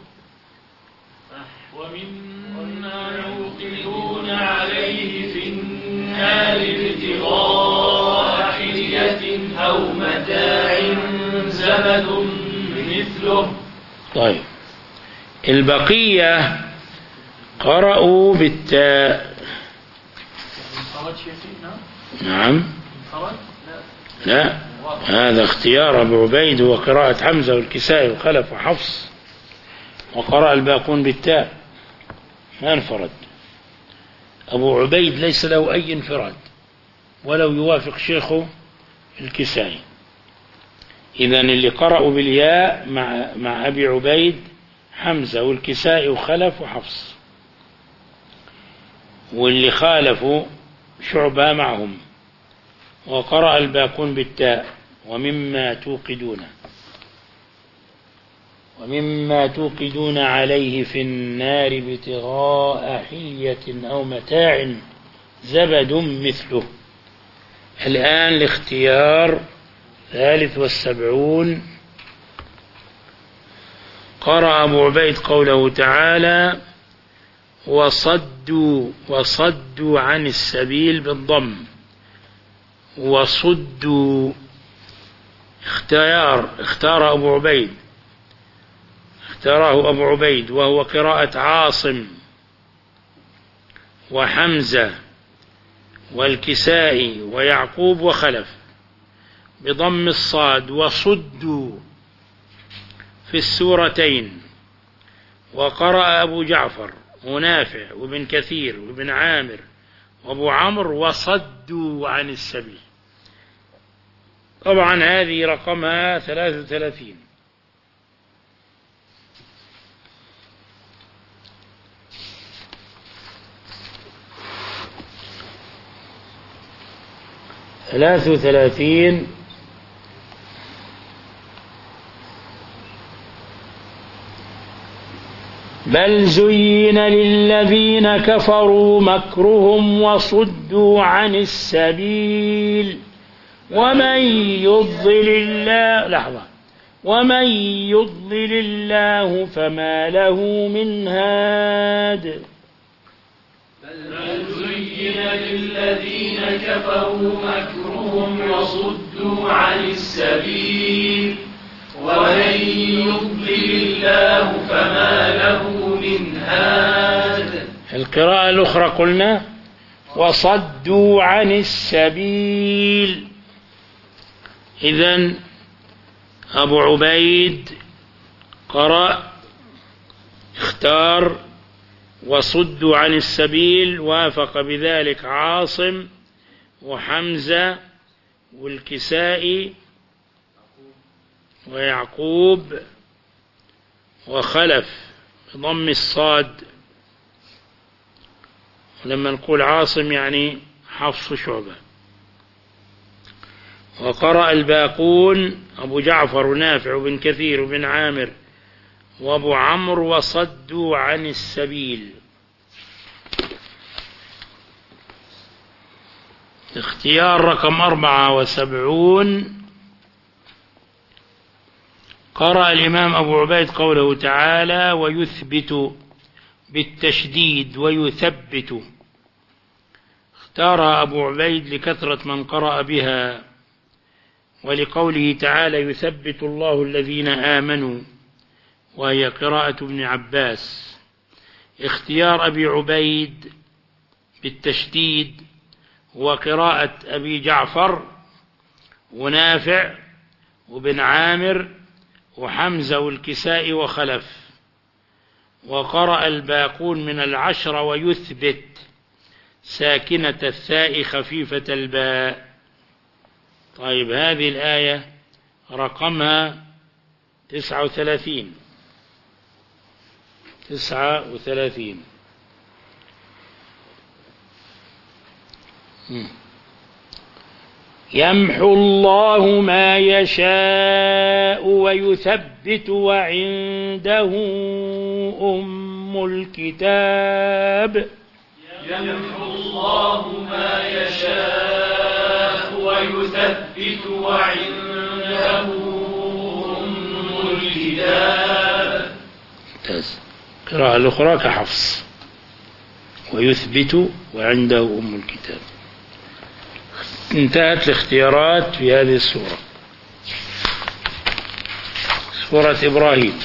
ومما يوقدون عليه في النار ابتغاء حلية أو متاع زبد مثله. طيب، البقية قرأوا بالتاء. نعم، لا، هذا اختيار أبو عبيد وقراءة حمزة والكسائي وخلف وحفص، وقرأ الباقون بالتاء، ما انفرد. أبو عبيد ليس له أي انفراد ولو يوافق شيخه الكسائي. إذن اللي قرأوا بالياء مع, مع أبي عبيد حمزة والكسائي وخلف وحفص، واللي خالفوا شعبة معهم، وقرأ الباقون بالتاء. ومما توقدون ومما توقدون عليه في النار ابتغاء حلية أو متاع زبد مثله. الآن الاختيار ثالث والسبعون. قرأ أبو عبيد قوله تعالى وصدوا وصدوا عن السبيل بالضم، وصدوا. اختيار اختار أبو عبيد اختاره أبو عبيد وهو قراءة عاصم وحمزة والكسائي ويعقوب وخلف بضم الصاد، وصدوا في السورتين. وقرأ أبو جعفر ونافع وابن كثير وابن عامر وابو عمرو وصدوا عن السبيل. طبعا هذه رقمها ثلاثة وثلاثين. ثلاث وثلاثين بل زين للذين كفروا مكرهم وصدوا عن السبيل ومن يضلل الله لحظة ومن يضلل الله فما له من هاد. بل زين للذين كفروا مكرهم وصدوا عن السبيل ومن يضلل الله فما له من هاد. القراءة الأخرى قلنا وصدوا عن السبيل. إذن أبو عبيد قرأ اختار وصدوا عن السبيل، وافق بذلك عاصم وحمزة والكسائي ويعقوب وخلف بضم الصاد، ولما نقول عاصم يعني حفص شعبة. وقرأ الباقون أبو جعفر ونافع بن كثير وبن عامر وأبو عمرو وصدوا عن السبيل. اختيار رقم أربعة وسبعون قرأ الإمام أبو عبيد قوله تعالى ويثبت بالتشديد ويثبت، اختارها أبو عبيد لكثرة من قرأ بها ولقوله تعالى يثبت الله الذين آمنوا، وهي قراءة ابن عباس. اختيار أبي عبيد بالتشديد وقراءة أبي جعفر ونافع وبن عامر وحمزة والكسائي وخلف. وقرأ الباقون من العشرة ويثبت ساكنة الثاء خفيفة الباء. طيب هذه الآية رقمها تسعة وثلاثين تسعة وثلاثين. يمحو الله ما يشاء ويثبت وعنده أم الكتاب. يمحو الله ما يشاء ويثبت وعنده أم الكتاب. ممتاز. القراءة الأخرى كحفص ويثبت وعنده أم الكتاب. انتهت الاختيارات في هذه السورة، سورة إبراهيم.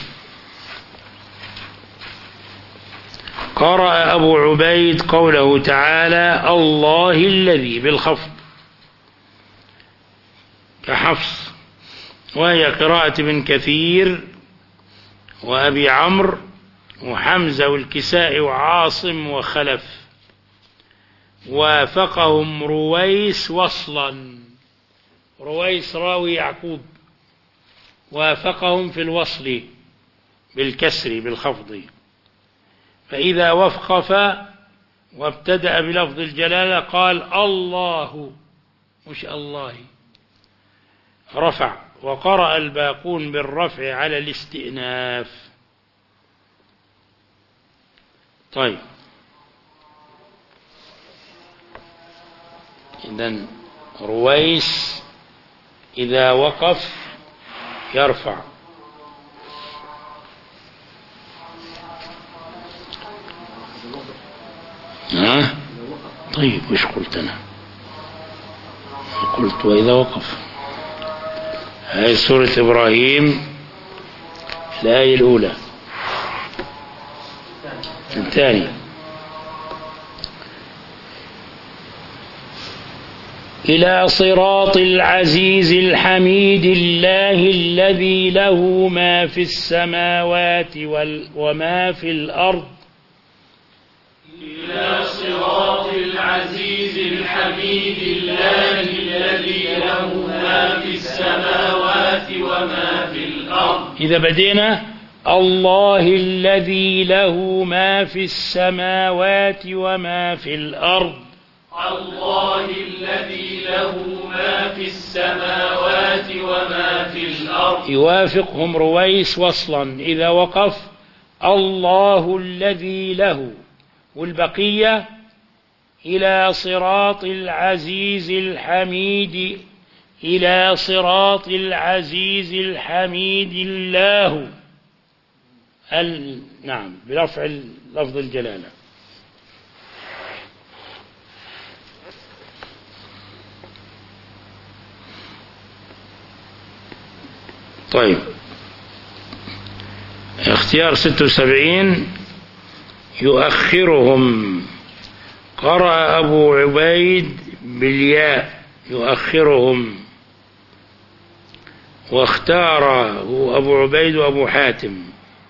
قرأ أبو عبيد قوله تعالى الله الذي بالخفض كحفص، وهي قراءة ابن كثير وأبي عمرو وحمزة والكسائي وعاصم وخلف. وافقهم رويس وصلا، رويس راوي يعقوب، وافقهم في الوصل بالكسر بالخفض. فإذا وفقف وابتدأ بلفظ الجلالة قال الله مش الله، رفع. وقرأ الباقون بالرفع على الاستئناف. طيب إذن رويس إذا وقف يرفع، ها؟ طيب وش قلت أنا؟ قلت وإذا وقف. هاي سورة إبراهيم الآية الأولى. الثانية إلى صراط العزيز الحميد الله الذي له ما في السماوات وما في الأرض إلى صراط العزيز الحميد الله الذي له ما في السماوات وما في الأرض. إذا بدينا الله الذي له ما في السماوات وما في الأرض. الله الذي له ما في السماوات وما في الأرض. يوافقهم رويس وصلا إذا وقف الله الذي له، والبقية إلى صراط العزيز الحميد، إلى صراط العزيز الحميد الله ال... نعم برفع لفظ الجلالة. طيب، اختيار ستة وسبعين يؤخرهم، قرأ أبو عبيد بالياء يؤخرهم، واختاره أبو عبيد وأبو حاتم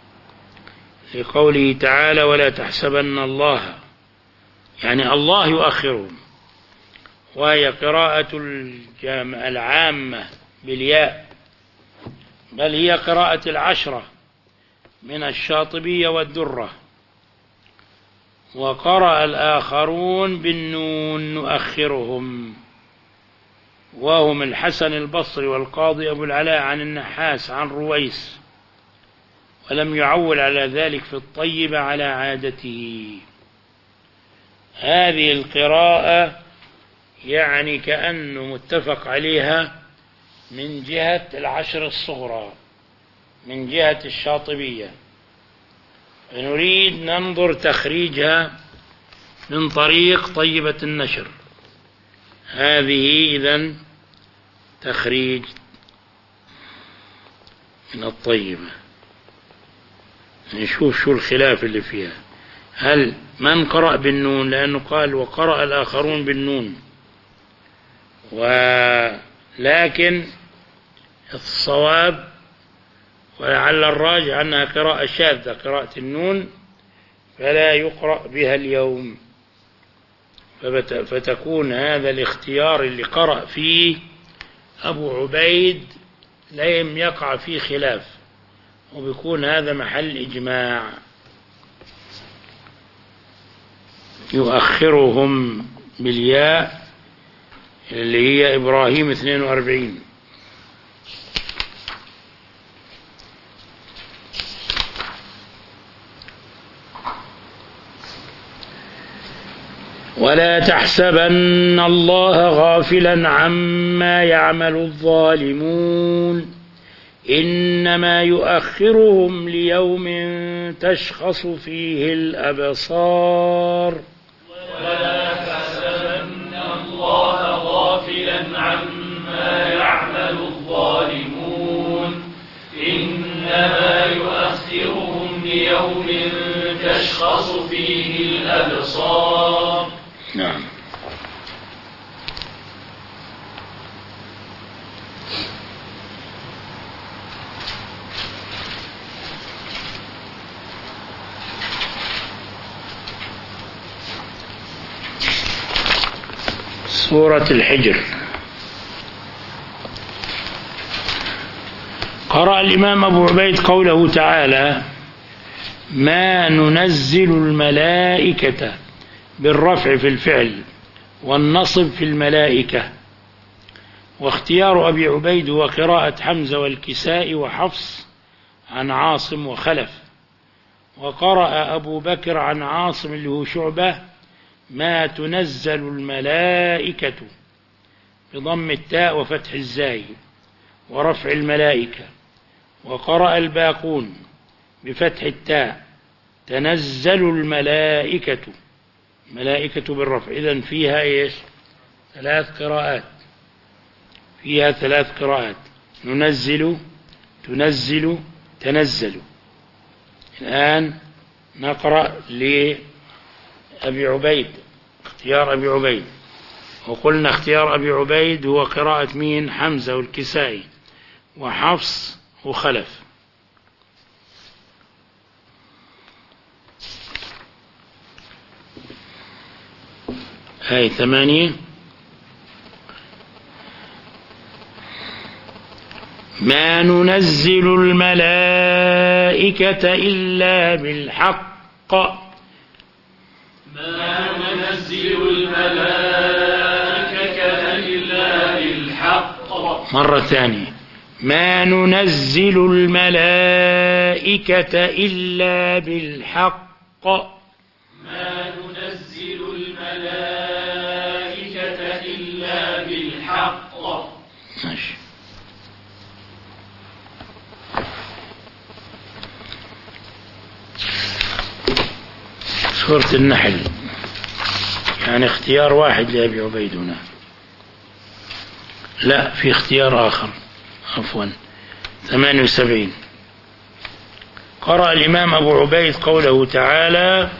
لقوله تعالى ولا تحسبن الله، يعني الله يؤخرهم، وهي قراءة الجامع العامة بالياء، بل هي قراءة العشرة من الشاطبية والدرة. وقرأ الآخرون بالنون نؤخرهم، وهم الحسن البصري والقاضي أبو العلاء عن النحاس عن رويس، ولم يعول على ذلك في الطيبة على عادته. هذه القراءة يعني كأنه متفق عليها من جهة العشر الصغرى، من جهة الشاطبية، نريد ننظر تخريجها من طريق طيبة النشر. هذه إذن تخريج من الطيبة، نشوف شو الخلاف اللي فيها. هل من قرأ بالنون، لأنه قال وقرأ الآخرون بالنون، ولكن الصواب ولعل الراجع أنها قراءة شاذة، قراءة النون، فلا يقرأ بها اليوم، فتكون هذا الاختيار اللي قرأ فيه أبو عبيد لم يقع فيه خلاف، وبيكون هذا محل إجماع. يؤخرهم بالياء اللي هي إبراهيم اثنين وأربعين. ولا تحسبن الله غافلا عما يعمل الظالمون إنما يؤخرهم ليوم تشخص فيه الأبصار. ولا تحسبن الله غافلا عما يعمل الظالمون إنما يؤخرهم ليوم تشخص فيه الأبصار. نعم. سورة الحجر. قرأ الإمام أبو عبيد قوله تعالى ما ننزل الملائكة بالرفع في الفعل والنصب في الملائكة. واختيار أبي عبيد وقراءة حمزة والكساء وحفص عن عاصم وخلف. وقرأ أبو بكر عن عاصم اللي هو شعبة ما تنزل الملائكة بضم التاء وفتح الزاي ورفع الملائكة. وقرأ الباقون بفتح التاء تنزل الملائكة، ملائكة بالرفع. إذن فيها إيش؟ ثلاث قراءات، فيها ثلاث قراءات، ننزل تنزل تنزل. الآن نقرأ لأبي عبيد، اختيار أبي عبيد، وقلنا اختيار أبي عبيد هو قراءة مين؟ حمزة والكسائي وحفص وخلف. آية ثمانية. ما ننزل الملائكة إلا بالحق. ما ننزل الملائكة إلا بالحق. مرة ثانية. ما ننزل الملائكة إلا بالحق. ما ننزل الملائكة إلا بالحق. ماشي. سورة النحل، يعني اختيار واحد لأبي عبيد هنا، لا في اختيار آخر، عفوا. ثمانية وسبعين. قرأ الإمام أبو عبيد قوله تعالى: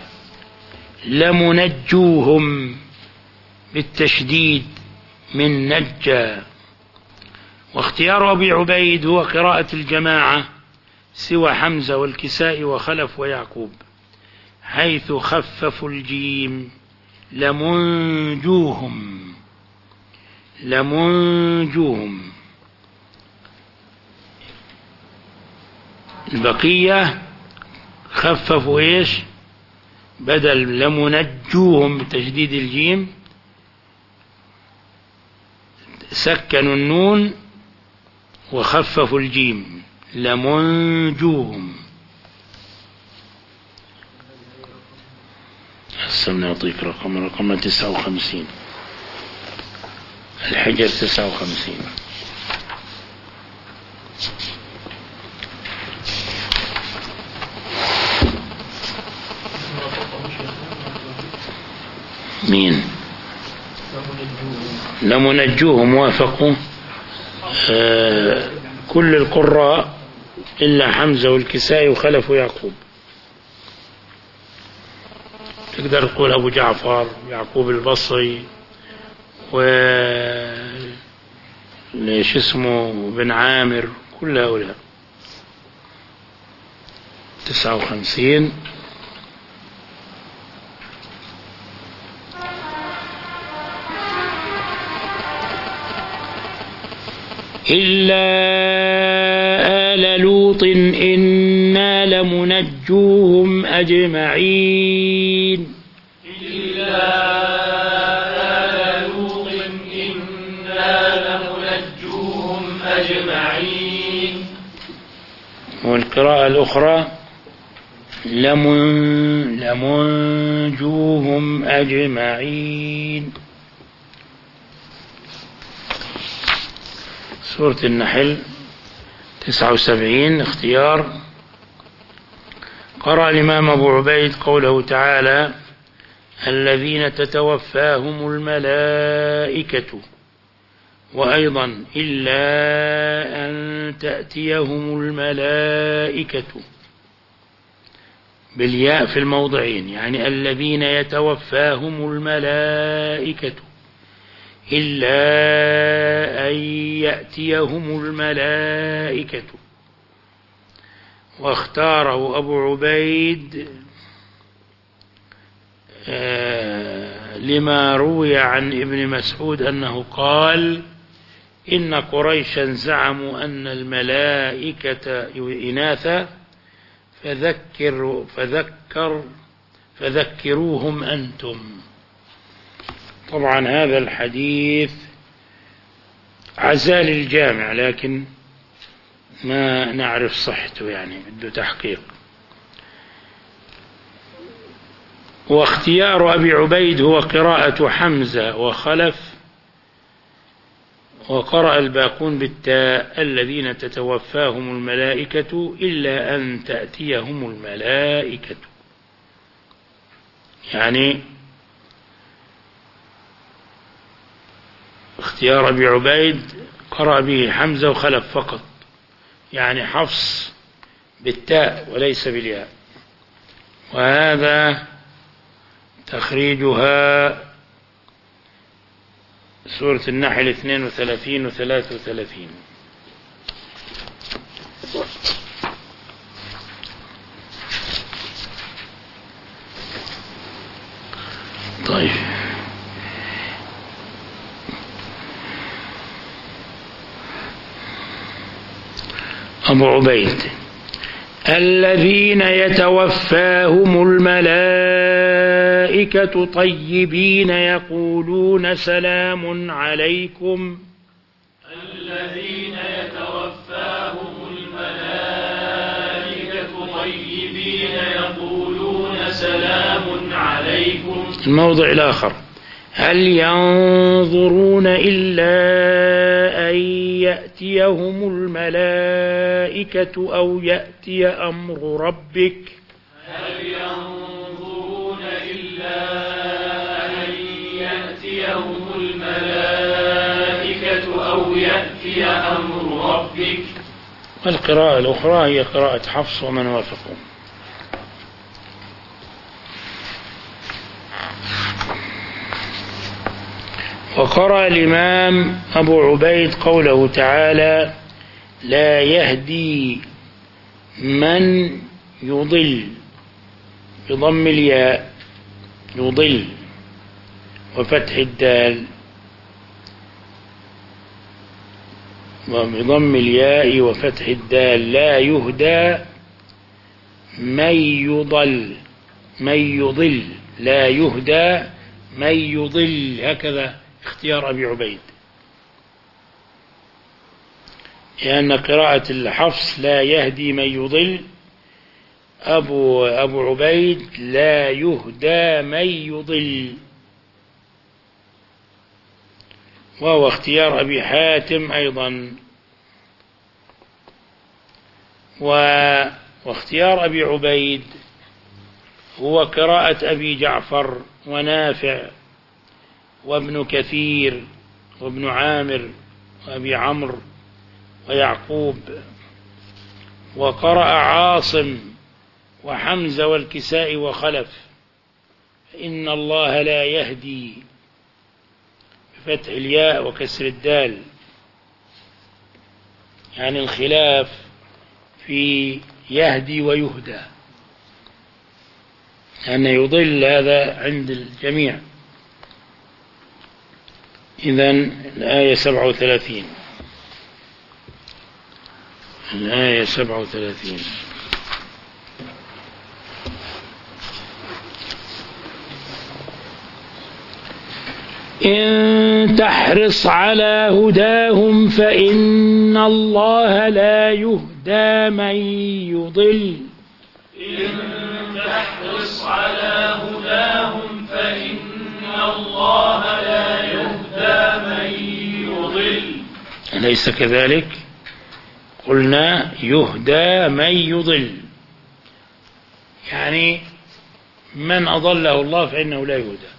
لمنجوهم بالتشديد من نجى. واختيار أبي عبيد هو قراءة الجماعة سوى حمزة والكساء وخلف ويعقوب، حيث خففوا الجيم لمنجوهم. لمنجوهم. البقية خففوا ايش؟ بدل لمنجوهم بتشديد الجيم سكنوا النون وخففوا الجيم لمنجوهم. حسن نعطيك رقم رقم تسعة وخمسين، الحجر تسعة وخمسين. مين؟ لمنجوهم وافقوا آه كل القراء إلا حمزة والكسائي وخلف ويعقوب. تقدر تقول أبو جعفر، يعقوب البصري، و ليش اسمه بن عامر، كل هؤلاء. تسعة وخمسين. إلا آل لوط إنا لمنجوهم أجمعين. إلا آل لوط إنا لمنجوهم أجمعين. والقراءة الأخرى لمن لمنجوهم أجمعين. سورة النحل تسعة وسبعين. اختيار. قرأ الإمام أبو عبيد قوله تعالى: الذين تتوفاهم الملائكة، وأيضا إلا أن تأتيهم الملائكة بالياء في الموضعين، يعني الذين يتوفاهم الملائكة إلا أن يأتيهم الملائكة. واختاره أبو عبيد لما روي عن ابن مسعود أنه قال: إن قريشا زعموا أن الملائكة إناثا فذكر فذكر فذكروهم أنتم. طبعا هذا الحديث عزال الجامع، لكن ما نعرف صحته، يعني بده تحقيق. واختيار أبي عبيد هو قراءة حمزة وخلف، وقرأ الباقون بالتاء: الذين تتوفاهم الملائكة إلا أن تأتيهم الملائكة. يعني اختيار أبي عبيد قرأ به حمزة وخلف فقط، يعني حفص بالتاء وليس بالياء. وهذا تخريجها سورة النحل اثنين وثلاثين وثلاثة وثلاثين. طيب، أبو عبيد الذين يتوفاهم الملائكة طيبين يقولون سلام عليكم الذين يتوفاهم الملائكة طيبين يقولون سلام عليكم. الموضع الآخر هل ينظرون إلا أن يأتيهم الملائكة أو يأتي أمر ربك هل ينظرون إلا أن يأتيهم الملائكة أو يأتي أمر ربك. والقراءة الأخرى هي قراءة حفص ومن وافقهم. وقرأ الإمام أبو عبيد قوله تعالى لا يهدي من يضل بضم الياء يضل وفتح الدال وبضم الياء وفتح الدال لا يهدى من يضل من يضل لا يهدى من يضل هكذا اختيار أبي عبيد لأن قراءة الحفص لا يهدي من يضل أبو, أبو عبيد لا يهدى من يضل وهو اختيار أبي حاتم أيضا واختيار أبي عبيد هو قراءة أبي جعفر ونافع وابن كثير وابن عامر وأبي عمرو ويعقوب وقرأ عاصم وحمزة والكساء وخلف إن الله لا يهدي بفتح الياء وكسر الدال يعني الخلاف في يهدي ويهدى أن يضل هذا عند الجميع. إذن الآية سبعة وثلاثين الآية سبعة وثلاثين إن تحرص على هداهم فإن الله لا يهدى من يضل إن تحرص على هداهم فإن الله لا يهدى من يضل. أليس كذلك؟ قلنا يهدى من يضل يعني من أضله الله فإنه لا يهدى.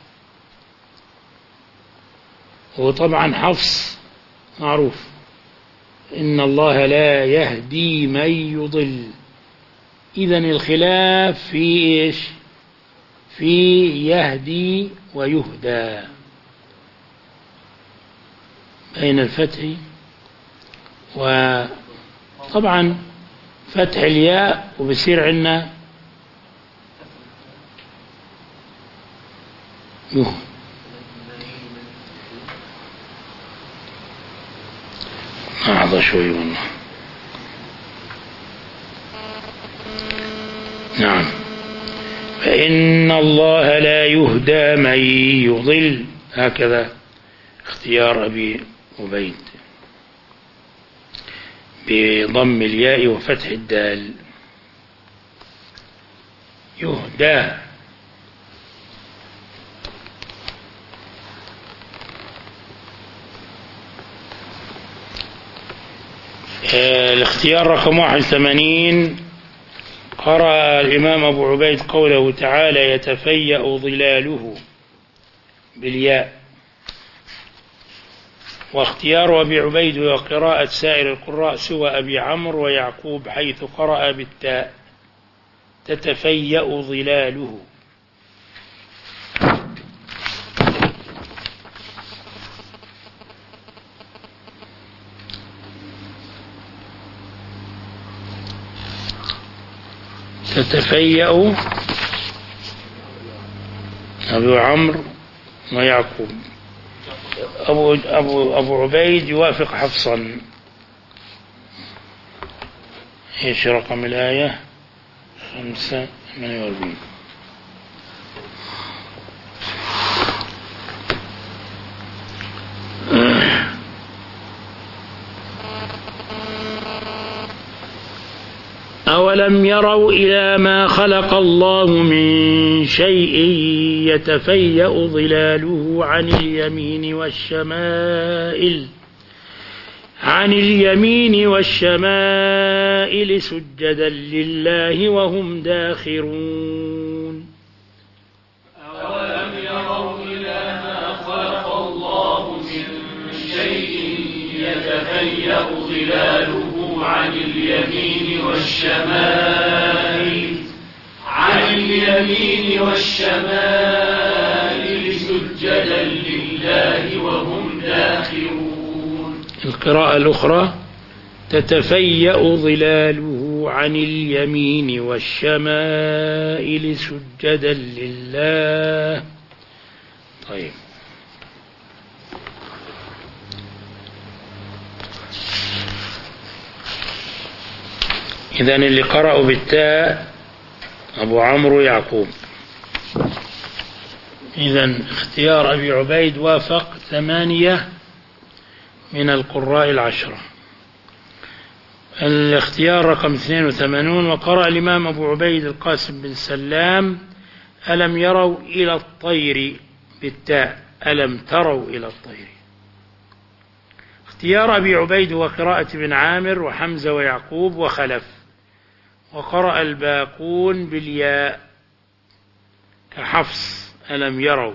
وطبعا حفص معروف إن الله لا يهدي من يضل. إذن الخلاف في إيش؟ في يهدي ويهدى بين الفتح وطبعا فتح الياء وبصير عندنا يهدى أعضى شوي والله. نعم فإن الله لا يهدى من يضل هكذا اختيار أبي عبيد بضم الياء وفتح الدال يهدى. الاختيار رقم واحد ثمانين قرأ الإمام أبو عبيد قوله تعالى يتفيأ ظلاله بالياء. واختيار أبي عبيد وقراءة سائر القراء سوى أبي عمرو ويعقوب حيث قرأ بالتاء تتفيأ ظلاله. تتفيأ أبو عمرو ويعقوب. أبو, أبو, أبو عبيد يوافق حفصا إيش رقم الآية؟ خمسة ثمانية وأربعين. أولم يروا إلى ما خلق الله من شيء يتفيأ ظلاله عن اليمين والشمائل عن اليمين والشمائل سجدا لله وهم داخرون. أولم يروا إلى ما خلق الله من شيء يتفيأ ظلاله عن اليمين والشمائل عن اليمين والشمائل سجدا لله وهم داخرون. القراءة الأخرى تتفيأ ظلاله عن اليمين والشمائل سجدا لله. طيب، إذن اللي قرأوا بالتاء أبو عمرو يعقوب. إذن اختيار أبي عبيد وافق ثمانية من القراء العشرة. الاختيار رقم اثنين وثمانون، وقرأ الإمام أبو عبيد القاسم بن سلام ألم يروا إلى الطير بالتاء، ألم تروا إلى الطير. اختيار أبي عبيد وقراءة ابن عامر وحمزة ويعقوب وخلف، وقرأ الباقون بالياء كحفص ألم يروا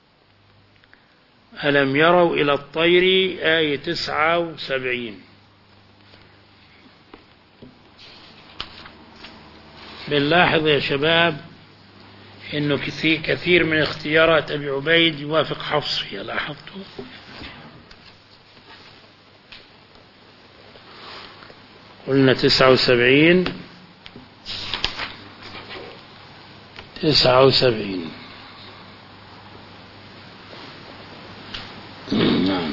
ألم يروا إلى الطير آية تسعة وسبعين. بنلاحظ يا شباب إنه كثير, كثير من اختيارات أبي عبيد يوافق حفص فيها، لاحظتوا؟ قلنا تسعة وسبعين تسعة وسبعين. نعم.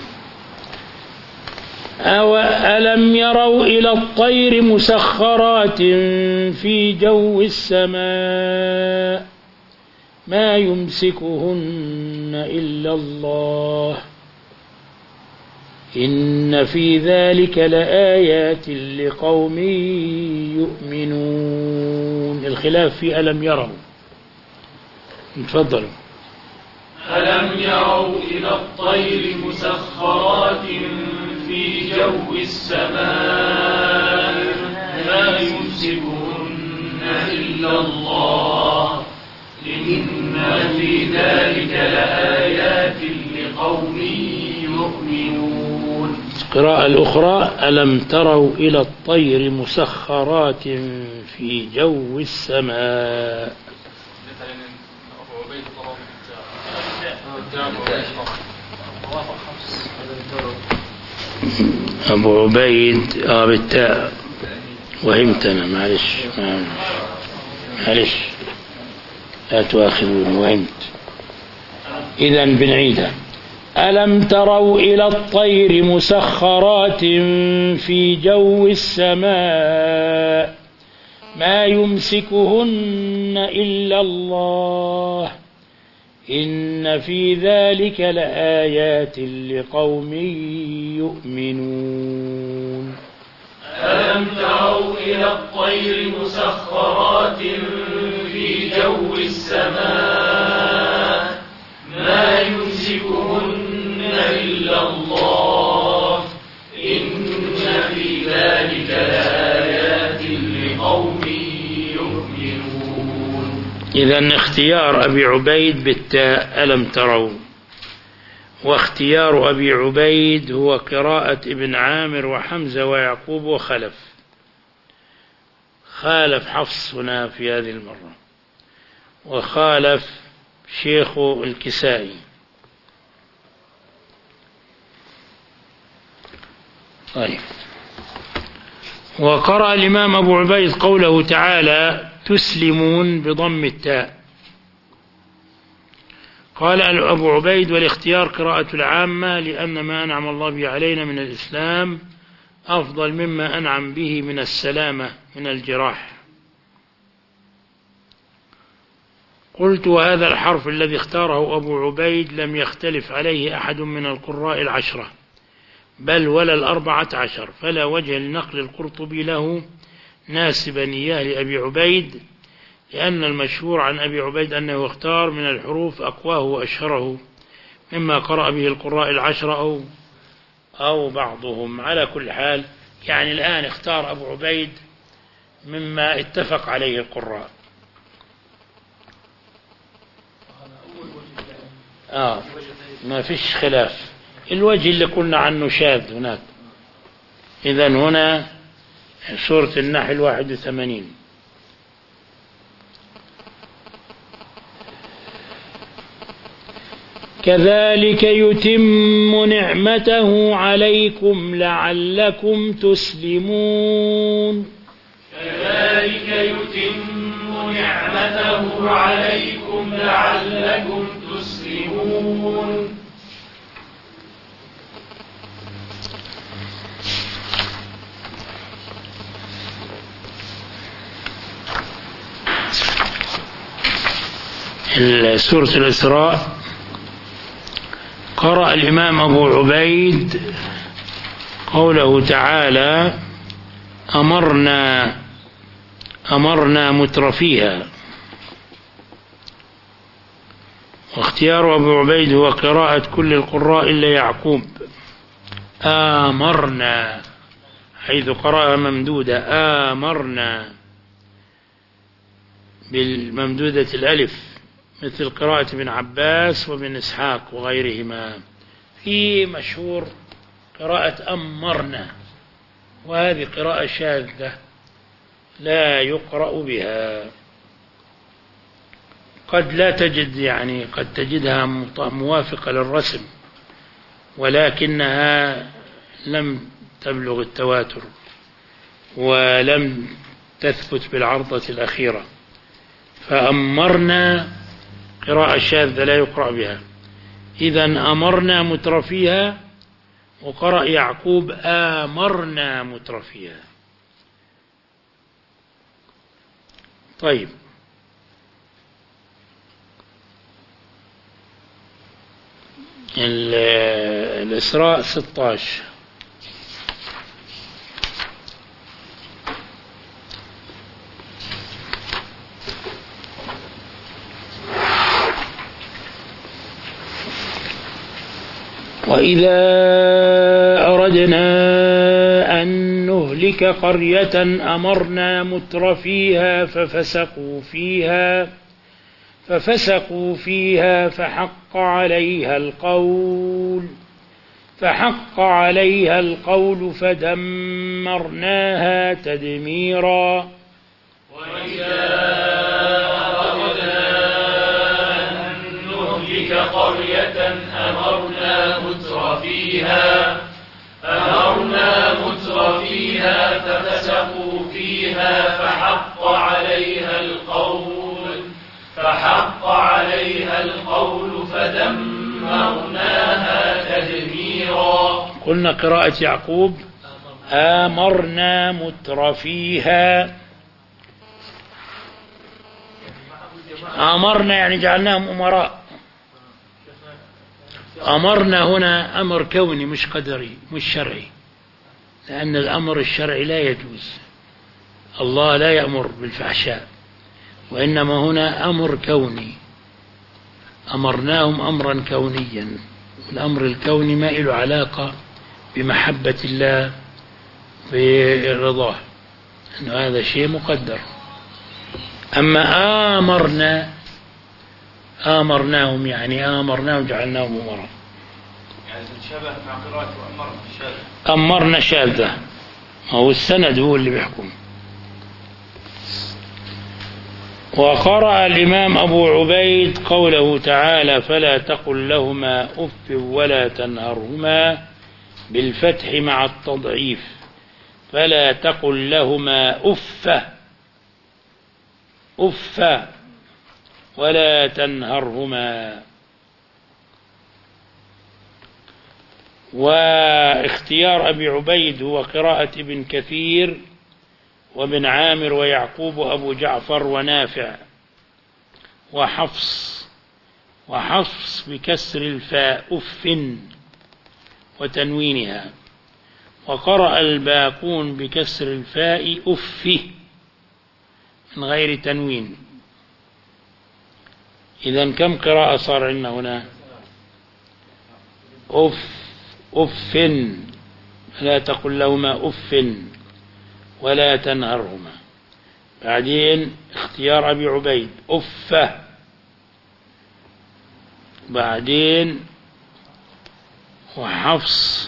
أو ألم يروا إلى الطير مسخرات في جو السماء ما يمسكهن إلا الله إن في ذلك لآيات لقوم يؤمنون. الخلاف في ألم يروا. تفضلوا. ألم يروا إلى الطير مسخرات في جو السماء ما يمسكهن إلا الله إن في ذلك لآيات لقوم يؤمنون. القراءة الأخرى ألم تروا إلى الطير مسخرات في جو السماء. أبو عبيد آه بالتاء وهمتنا، معلش معلش لا تؤاخذوني وهمت. إذن بنعيدها. ألم تروا إلى الطير مسخرات في جو السماء ما يمسكهن إلا الله إن في ذلك لآيات لقوم يؤمنون. ألم تروا إلى الطير مسخرات في جو السماء ما يمسكهن إلا الله إن في ذلك لآيات لقوم يؤمنون. إذن اختيار أبي عبيد بالتاء ألم تروا، واختيار أبي عبيد هو قراءة ابن عامر وحمزة ويعقوب وخلف. خالف حفص هنا في هذه المرة، وخالف شيخ الكسائي. طيب، وقرأ الإمام أبو عبيد قوله تعالى تسلمون بضم التاء. قال أبو عبيد والاختيار قراءة العامة لأن ما أنعم الله به علينا من الإسلام أفضل مما أنعم به من السلامة من الجراح. قلت وهذا الحرف الذي اختاره أبو عبيد لم يختلف عليه أحد من القراء العشرة بل ولا الأربعة عشر، فلا وجه لنقل القرطبي له ناسبا إياه لأبي عبيد، لأن المشهور عن أبي عبيد أنه اختار من الحروف أقواه وأشهره مما قرأ به القراء العشرة أو, أو بعضهم. على كل حال يعني الآن اختار أبو عبيد مما اتفق عليه القراء. آه ما فيش خلاف. الوجه اللي قلنا عنه شاذ هناك. إذن هنا سورة النحل واحد وثمانين. كذلك يتم نعمته عليكم لعلكم تسلمون. كذلك يتم نعمته عليكم لعلكم تسلمون. سورة الإسراء قرأ الإمام أبو عبيد قوله تعالى أمرنا أمرنا مترفيها، واختيار أبو عبيد هو قراءة كل القراء إلا يعقوب آمرنا، حيث قرأ ممدودة آمرنا بالممدودة الألف مثل قراءة ابن عباس وابن إسحاق وغيرهما. في مشهور قراءة أمرنا، وهذه قراءة شاذة لا يقرأ بها. قد لا تجد يعني قد تجدها موافقة للرسم، ولكنها لم تبلغ التواتر ولم تثبت بالعرضة الأخيرة. فأمرنا قراءة شاذة لا يقرأ بها. إذن أمرنا مترفيها، وقرأ يعقوب آمرنا مترفيها. طيب الإسراء ستة عشر. وإذا أردنا أن نهلك قرية أمرنا مترفيها ففسقوا فيها ففسقوا فيها فحق عليها القول فحق عليها القول فدمرناها تدميرا. وإذا أردنا أن نهلك قرية أمرنا مترفيها أمرنا مترفيها ففسقوا فيها فحق عليها القول فحق عليها القول فدمرناها تدميرا. قلنا قراءة يعقوب آمرنا مترفيها. آمرنا يعني جعلناهم أمراء. أمرنا هنا أمر كوني مش قدري مش شرعي، لأن الأمر الشرعي لا يجوز. الله لا يأمر بالفحشاء، وإنما هنا أمر كوني. أمرناهم أمرا كونيا، الأمر الكوني ما له علاقة بمحبة الله برضاه، أنه هذا شيء مقدر. أما آمرنا آمرناهم يعني آمرناهم جعلناهم أمراء. يعني تتشابه مع قراءة وأمرنا شاذة. أمرنا شاذة، هو السند هو اللي بيحكم. وقرأ الإمام أبو عبيد قوله تعالى فلا تقل لهما أف ولا تنهرهما بالفتح مع التضعيف، فلا تقل لهما أف أف ولا تنهرهما. واختيار أبي عبيد هو قراءة ابن كثير وابن عامر ويعقوب وأبو جعفر ونافع وحفص وحفص بكسر الفاء أف وتنوينها، وقرأ الباقون بكسر الفاء أف من غير تنوين. إذن كم قراءة صار عندنا هنا؟ أف أف، لا تقل لهما أف ولا تنهرهما. بعدين اختيار أبي عبيد أف، بعدين وحفص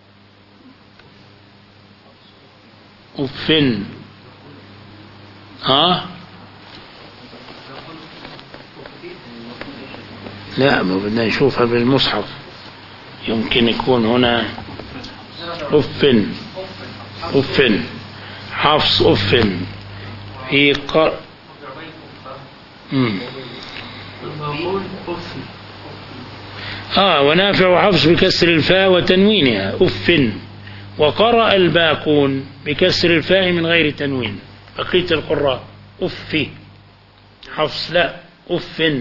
أف. ها لا، ما بدنا نشوفها بالمصحف، يمكن يكون هنا أف أف حفص أف في قر آه ونافع وحفص بكسر الفاء وتنوينها أف، وقرأ الباقون بكسر الفاء من غير تنوين. بقية القراء أف، حفص لا أف.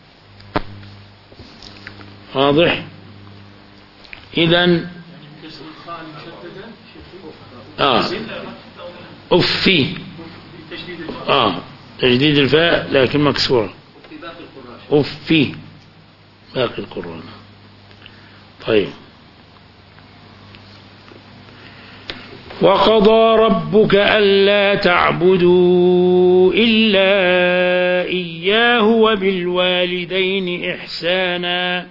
واضح؟ إذن آه أفي آه تجديد الفاء لكن مكسورة أفي باقي القرآن. طيب. وقضى ربك ألا تعبدوا إلا إياه وبالوالدين إحسانا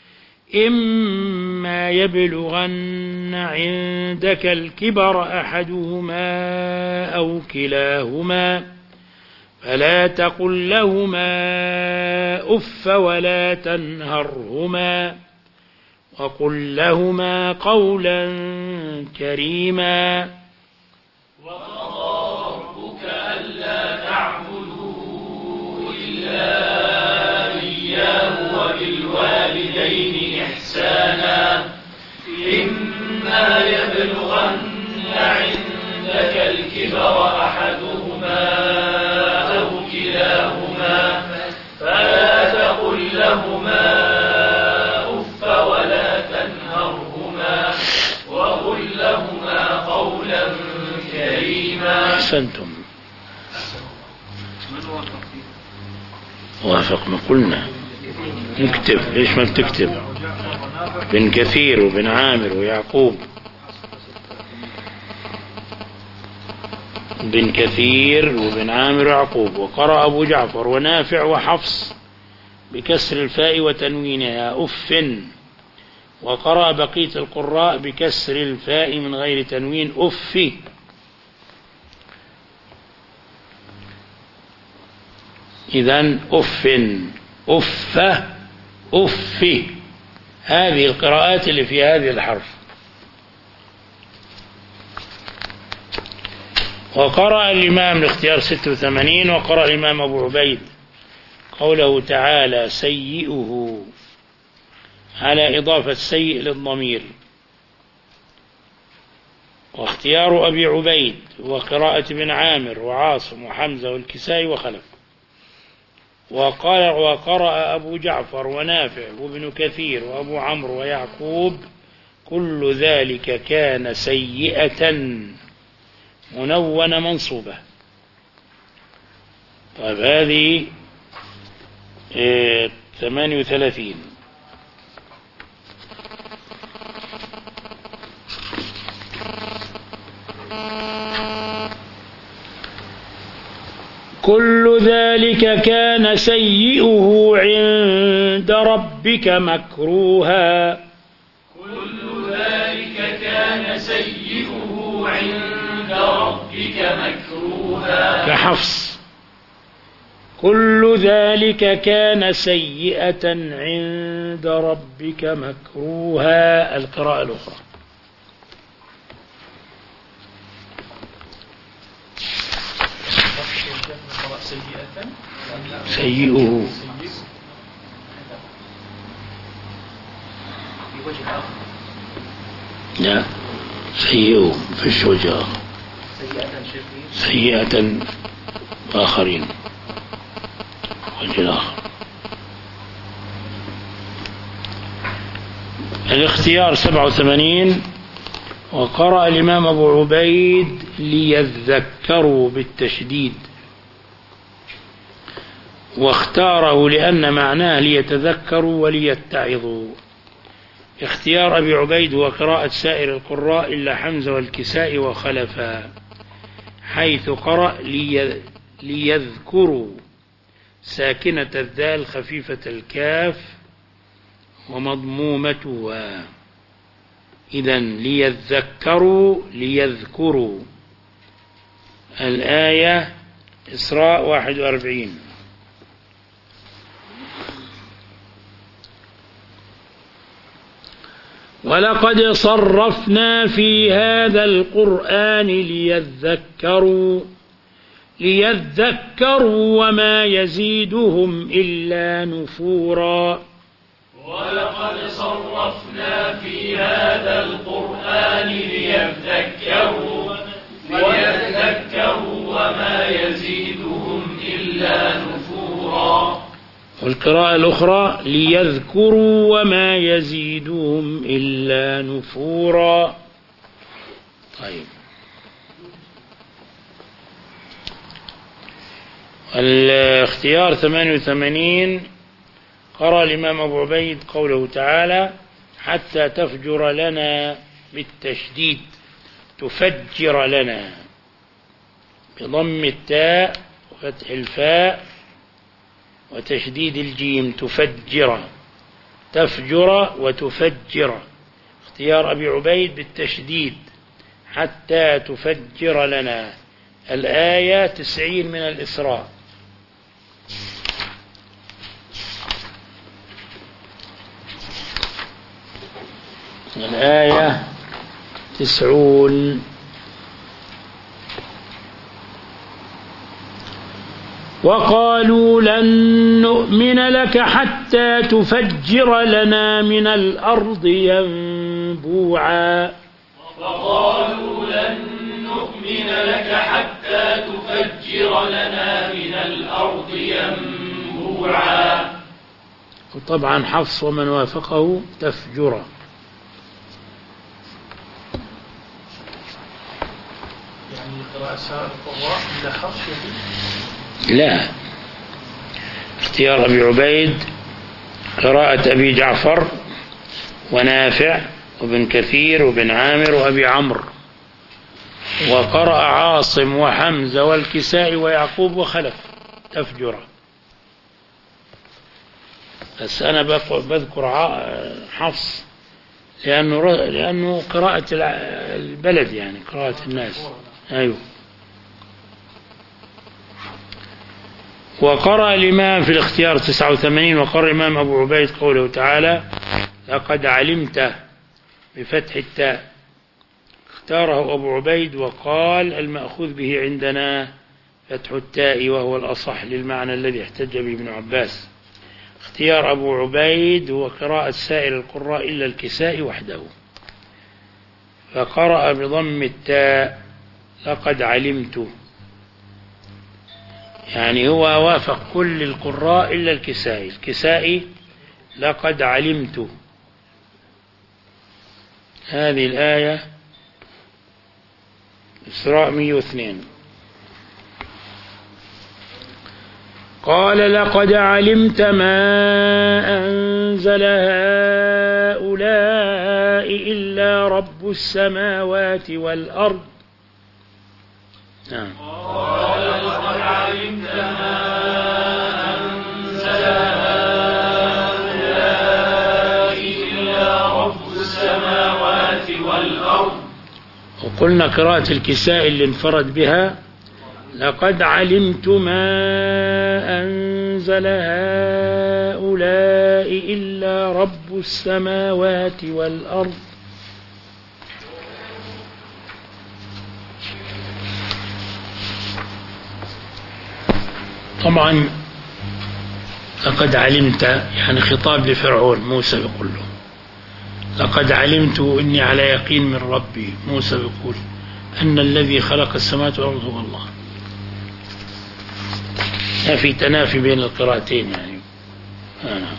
إما يبلغن عندك الكبر أحدهما أو كلاهما فلا تقل لهما أف ولا تنهرهما وقل لهما قولا كريما. وقضى ربك ألا تعبدوا إلا إياه وبالوالدين إحسانا إما يبلغن عندك الكبر أحدهما أو كلاهما فلا تقل لهما أف ولا تنهرهما وقل لهما قولا كريما. أحسنتم. وافق ما قلنا نكتب، ليش ما بتكتب؟ بن كثير وبن عامر ويعقوب، بن كثير وبن عامر ويعقوب. وقرأ أبو جعفر ونافع وحفص بكسر الفاء وتنوينها أف، وقرأ بقية القراء بكسر الفاء من غير تنوين أف. إذن أف أف أف، هذه القراءات اللي في هذه الحرف. وقرأ الإمام الاختيار ستة وثمانين، وقرأ الإمام أبو عبيد قوله تعالى سيئه على إضافة سيء للضمير. واختيار أبي عبيد وقراءة ابن عامر وعاصم وحمزة والكسائي وخلف. وقال وقرأ أبو جعفر ونافع وابن كثير وأبو عمرو ويعقوب كل ذلك كان سيئة منونة منصوبة. طيب هذه اه ثمانية وثلاثين. كل ذلك كان سيئه عند ربك مكروها. كل ذلك كان سيئه عند ربك مكروها. كحفص كل ذلك كان سيئة عند ربك مكروها. القراءة الأخرى سيئه في وجه آخر لا سيئوا في الشجاع سيئة سيئة آخرين وجه آخر. الاختيار سبعة وثمانين. وقرأ الإمام أبو عبيد ليذكروا بالتشديد، واختاره لأن معناه ليتذكروا وليتعظوا. اختيار أبي عبيد هو قراءة سائر القراء إلا حمزة والكساء وخلفا، حيث قرأ لي ليذكروا ساكنة الذال خفيفة الكاف ومضمومتها، إذن ليذكروا ليذكروا. الآية إسراء واحد وأربعين. ولقد صرفنا في هذا القرآن ليذكروا ليذكروا وما يزيدهم إلا نفورا. ولقد صرفنا في هذا القرآن ليذكروا ليذكروا وما يزيدهم إلا نفورا. والقراءة الأخرى ليذكروا وما يزيدهم إلا نفورا. طيب، الاختيار ثمانية وثمانين. قرأ الإمام أبو عبيد قوله تعالى حتى تفجر لنا بالتشديد تفجر لنا بضم التاء وفتح الفاء وتشديد الجيم تفجر، تفجر وتفجر. اختيار أبي عبيد بالتشديد حتى تفجر لنا. الآية تسعين من الإسراء. الآية تسعون. وقالوا لن نؤمن لك حتى تفجر لنا من الأرض ينبوعا. وقالوا لن نؤمن لك حتى تفجر لنا من الأرض ينبوعا. وطبعا حفص ومن وافقه تفجر. يعني قراءة سائر القراء إلا حفص. لا، اختيار أبي عبيد قراءة أبي جعفر ونافع وابن كثير وابن عامر وأبي عمرو، وقرأ عاصم وحمزة والكساء ويعقوب وخلف تفجر. بس أنا بذكر حفص لأنه لأنه قراءة البلد، يعني قراءة الناس. أيوه. وقرأ الإمام في الاختيار تسعة وثمانين. وقرأ الإمام أبو عبيد قوله تعالى لقد علمت بفتح التاء، اختاره أبو عبيد وقال المأخوذ به عندنا فتح التاء وهو الأصح للمعنى الذي احتج به ابن عباس. اختيار أبو عبيد هو قراءة سائر القراء إلا الكساء وحده، فقرأ بضم التاء لقد علمت، يعني هو وافق كل القراء إلا الكسائي. الكسائي لقد علمت. هذه الآية إسراء مئة واثنين. قال لقد علمت ما أنزل هؤلاء إلا رب السماوات والأرض. نعم. قال لقد علمت ما أنزل هؤلاء إلا رب السماوات والأرض. وقلنا قراءة الكساء اللي انفرد بها لقد علمت ما أنزل هؤلاء إلا رب السماوات والأرض. طبعا لقد علمت يعني خطاب لفرعون، موسى يقول له لقد علمت إني على يقين من ربي. موسى يقول أن الذي خلق السماوات والأرض هو الله. ما في تنافي بين القراءتين يعني. آه.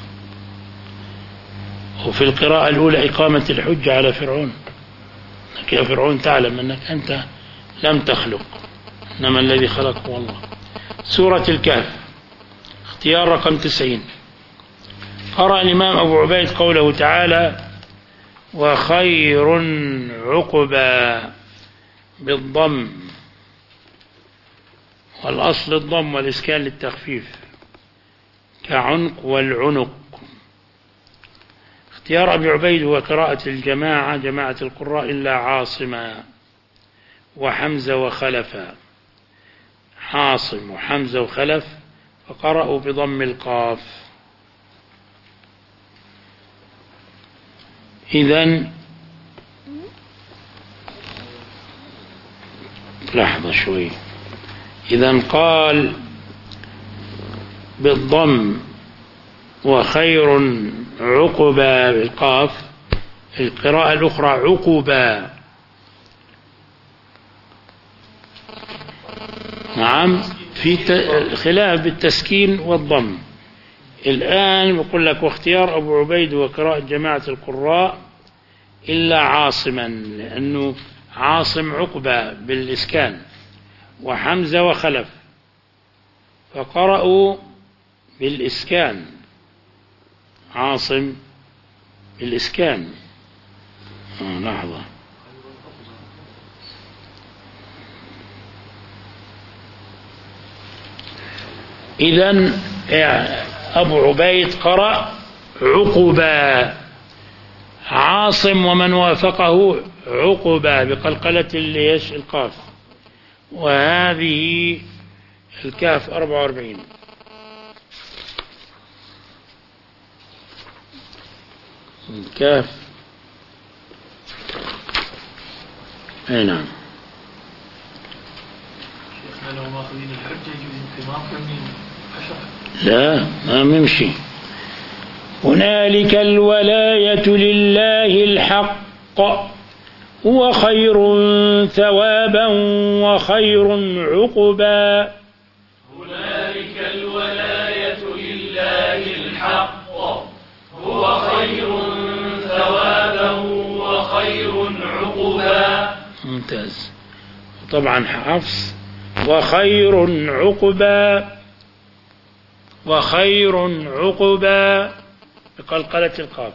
وفي القراءة الأولى إقامة الحجة على فرعون، يا فرعون تعلم أنك أنت لم تخلق، إنما الذي خلق هو الله. سورة الكهف اختيار رقم تسعين. قرأ الإمام أبو عبيد قوله تعالى وخير عقبا بالضم، والأصل الضم والإسكان للتخفيف كعنق والعنق. اختيار أبي عبيد هو قراءة الجماعة جماعة القراء إلا عاصما وحمزة وخلفا، عاصم وحمزة وخلف فقرأوا بضم القاف. إذن لحظة شوي. إذن قال بالضم وخير عقبا بالقاف، القراءة الأخرى عقبا. نعم في خلاف بالتسكين والضم. الآن بقول لك واختيار أبو عبيد وقراءة جماعة القراء إلا عاصما، لأنه عاصم عقبة بالإسكان وحمزة وخلف فقرأوا بالإسكان، عاصم بالإسكان. آه لحظة إذن أبو عبيد قرأ عقبا، عاصم ومن وافقه عقبا بقلقلة الليش القاف. وهذه الكاف أربعة وأربعين. الكاف أي نعم. شيخنا لو ماخذين الحجة يجوز انتمام كمين لا ما نمشي. هنالك الولاية لله الحق هو خير ثوابا وخير عقبا. هنالك الولاية لله الحق هو خير ثوابا وخير عقبا. ممتاز. طبعا حفص وخير عقبا، وخير عقبا بقلقلة القاف.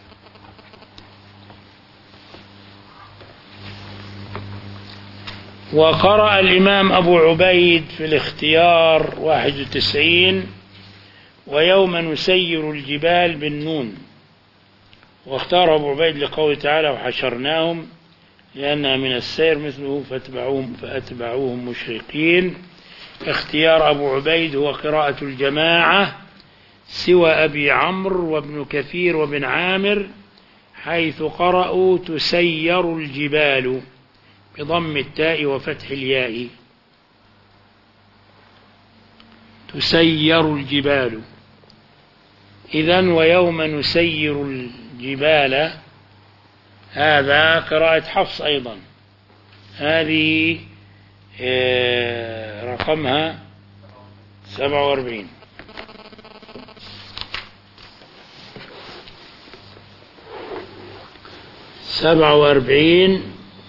وقرأ الإمام أبو عبيد في الاختيار واحد وتسعين ويوم نسير الجبال بالنون. واختار أبو عبيد لقوله تعالى وحشرناهم لأنها من السير مثله فاتبعوهم فأتبعوهم مشرقين. اختيار أبو عبيد هو قراءة الجماعة سوى أبي عمرو وابن كثير وابن عامر، حيث قرأوا تسير الجبال بضم التاء وفتح الياء. تسير الجبال. إذن ويوم نسير الجبال هذا قراءة حفص أيضا، هذه رقمها سبعة وأربعين. سبعة وأربعين.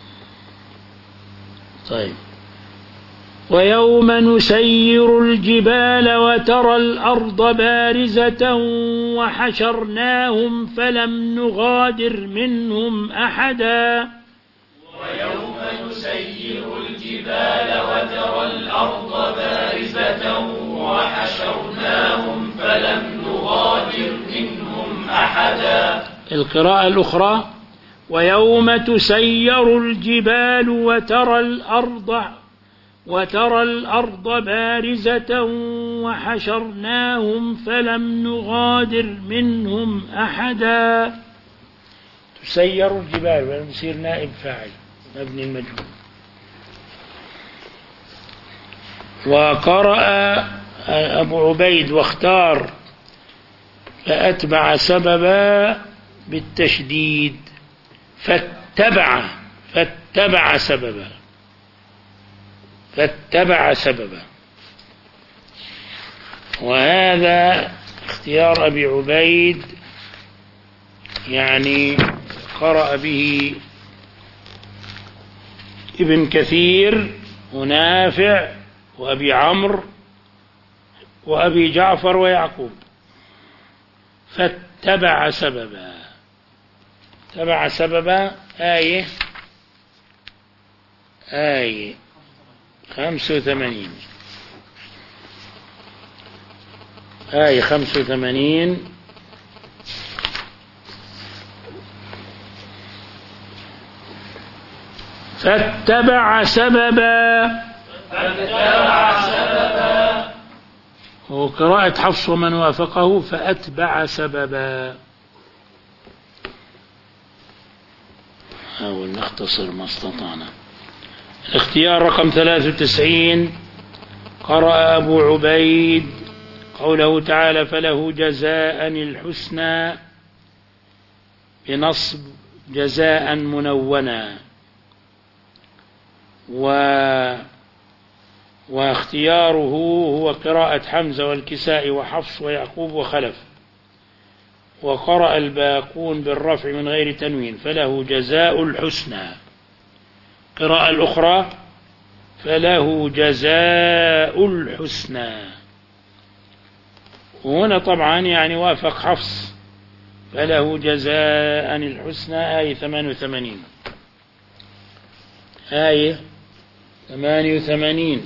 طيب ويوم نسير الجبال وترى الأرض بارزة وحشرناهم فلم نغادر منهم أحدا. ويوم نسير الجبال وترى الأرض بارزة وحشرناهم فلم نغادر منهم أحدا. القراءة الأخرى ويوم تسير الجبال وترى الأرض وترى الأرض بارزة وحشرناهم فلم نغادر منهم أحدا. تسير الجبال والمسير نائب فاعل مبني المجهول. وقرأ أبو عبيد واختار فأتبع سببا بالتشديد، فاتبع فاتبع سببا فاتبع سببا. وهذا اختيار أبي عبيد، يعني قرأ به ابن كثير ونافع وأبي عمرو وأبي جعفر ويعقوب. فاتبع سببا، تبع سببا آية آية خمسة وثمانين آية خمسة وثمانين فاتبع سببا فاتبع سببا. وقراءة حفص ومن وافقه فأتبع سببا. حاول نختصر ما استطعنا. الاختيار رقم ثلاثة وتسعين، قرأ أبو عبيد قوله تعالى فله جزاء الحسنى بنصب جزاء منونا، و واختياره هو قراءة حمزة والكساء وحفص ويعقوب وخلف. وقرأ الباقون بالرفع من غير تنوين فله جزاء الحسنى. قراءة الأخرى فله جزاء الحسنى. وهنا طبعا يعني وافق حفص فله جزاء الحسنى آية ثمانية وثمانين آية ثمانية وثمانين.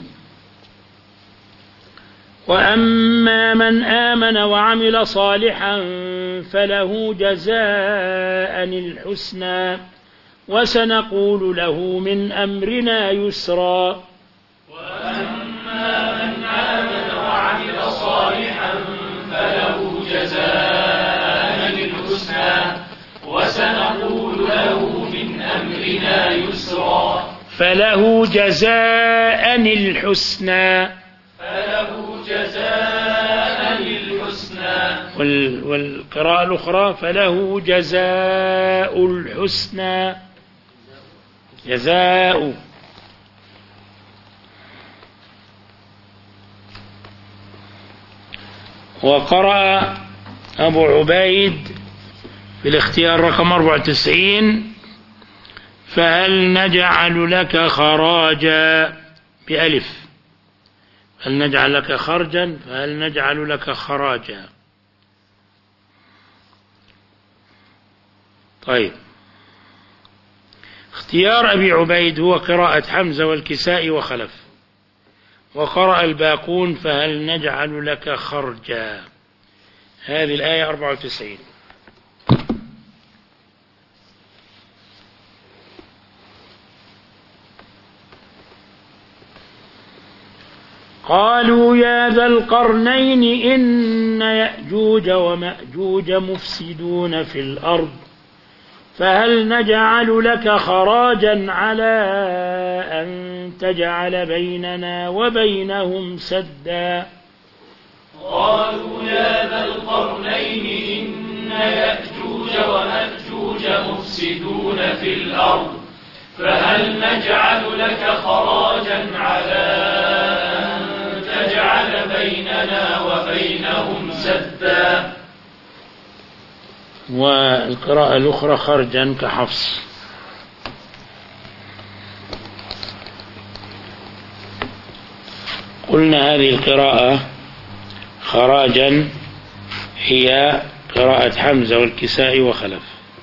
وأما من آمن وعمل صالحا فله جزاء الحسنى وسنقول له من أمرنا يسرا. وأما من آمن وعمل صالحا فله جزاء الحسنى وسنقول له من أمرنا يسرا. فله جزاء الحسنى فله جزاء الحسنى. والقراءة الأخرى فله جزاء الحسنى جزاء. وقرأ أبو عبيد في الاختيار رقم أربعة وتسعين فهل نجعل لك خراجا بألف، هل نجعل لك خرجا فهل نجعل لك خراجا. طيب، اختيار أبي عبيد هو قراءة حمزة والكساء وخلف. وقرأ الباقون فهل نجعل لك خرجا. هذه الآية أربعة وتسعين. قالوا يا ذا القرنين إن يأجوج ومأجوج مفسدون في الأرض فهل نجعل لك خراجا على أن تجعل بيننا وبينهم سدا. قالوا يا ذا القرنين إن يأجوج ومأجوج مفسدون في الأرض فهل نجعل لك خراجا على أن تجعل بيننا وبينهم سدا. والقراءة الأخرى خرجا كحفص. قلنا هذه القراءة خراجا هي قراءة حمزة والكساء وخلف.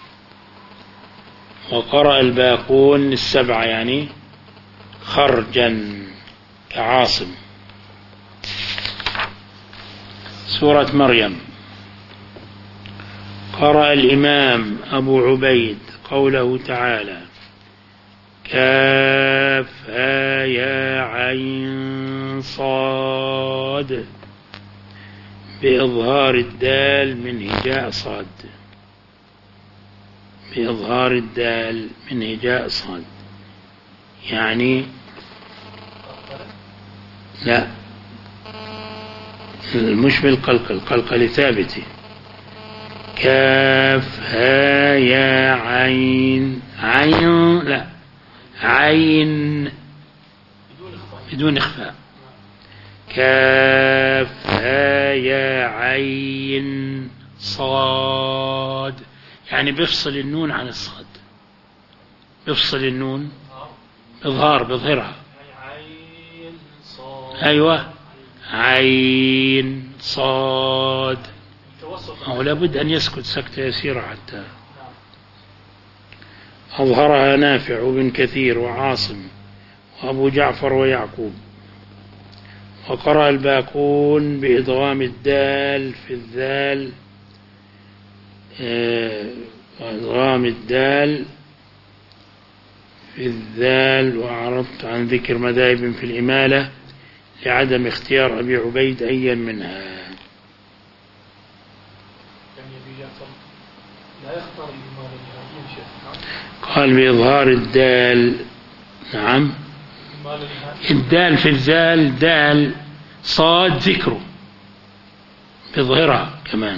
وقرأ الباقون السبعة يعني خرجا كعاصم. سورة مريم قرأ الإمام أبو عبيد قوله تعالى كافها يا عين صاد بإظهار الدال من هجاء صاد بإظهار الدال من هجاء صاد يعني لا مش بالقلقل، قلقل ثابتة. كاف ها يا عين عين لا عين بدون إخفاء. كاف ها يا عين صاد، يعني بيفصل النون عن الصاد، بيفصل النون إظهار بيظهرها. أيوة عين صاد، أو لابد أن يسكت سكتة يسيرة حتى. أظهرها نافع وابن كثير وعاصم وأبو جعفر ويعقوب. وقرأ الباقون بإدغام الدال في الذال، إدغام الدال في الذال. وأعرضت عن ذكر مذاهب في الإمالة لعدم اختيار أبي عبيد أيا منها. قال بإظهار الدال. نعم الدال في الذال دال صاد ذكره بظهرها كمان.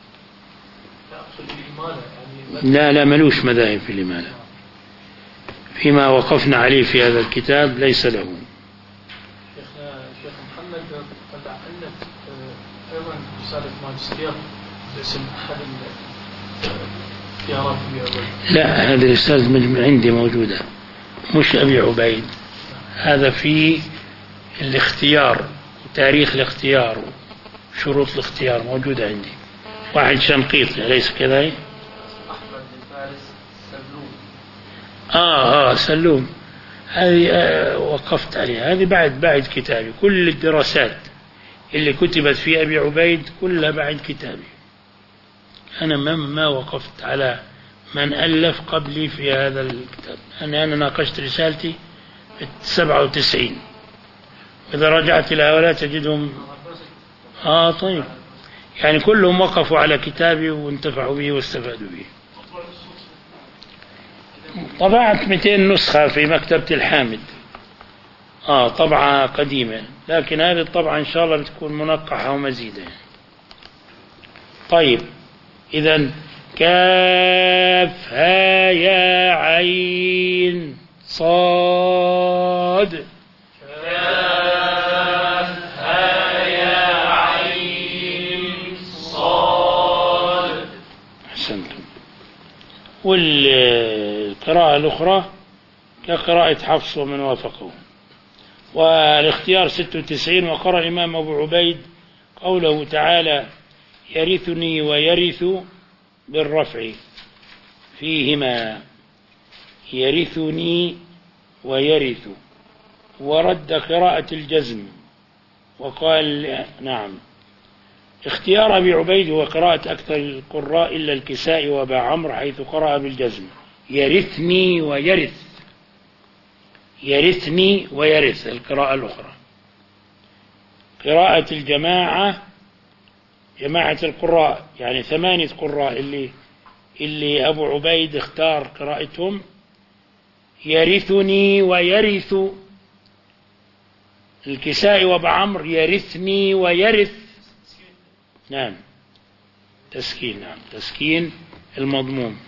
لا لا ملوش مذاهب في الإمالة، فيما وقفنا عليه في هذا الكتاب ليس له. شيخ محمد قد عقلت أيضا رسالة ماجستير باسم أحد اختيارات أبي عبيد. لا هذه الرسالة عندي موجودة، مش أبي عبيد، هذا في الاختيار وتاريخ الاختيار وشروط الاختيار موجودة عندي. واحد شنقيطي أليس كذا؟ أحمد الفارس سلوم. آه آه سلوم، هذه آه وقفت عليها، هذه بعد بعد كتابي. كل الدراسات اللي كتبت في أبي عبيد كلها بعد كتابي. أنا ما ما وقفت على من ألف قبلي في هذا الكتاب. أنا أنا ناقشت رسالتي في سبعة وتسعين، إذا رجعت إلى هؤلاء تجدهم آه طيب، يعني كلهم وقفوا على كتابي وانتفعوا به واستفادوا به. طبعت مئتين نسخة في مكتبة الحامد، آه طبعة قديمة، لكن هذه الطبعة إن شاء الله بتكون منقحة ومزيدة. طيب إذن كاف ها يا عين صاد. كاف ها يا عين صاد. أحسنتم. والقراءة الأخرى كقراءة حفص ومن وافقه. والاختيار ستة وتسعين. وقرأ الإمام أبو عبيد قوله تعالى يرثني ويرث بالرفع فيهما، يرثني ويرث، ورد قراءة الجزم وقال نعم. اختيار أبي عبيد هو قراءة أكثر القراء إلا الكسائي وأبا عمرو حيث قرأ بالجزم يرثني ويرث، يرثني ويرث القراءة الأخرى. قراءة الجماعة جماعة القراء يعني ثمانية قراء اللي اللي أبو عبيد اختار قراءتهم يرثني ويرث. الكسائي وأبو عمرو يرثني ويرث. نعم تسكين، نعم تسكين المضموم.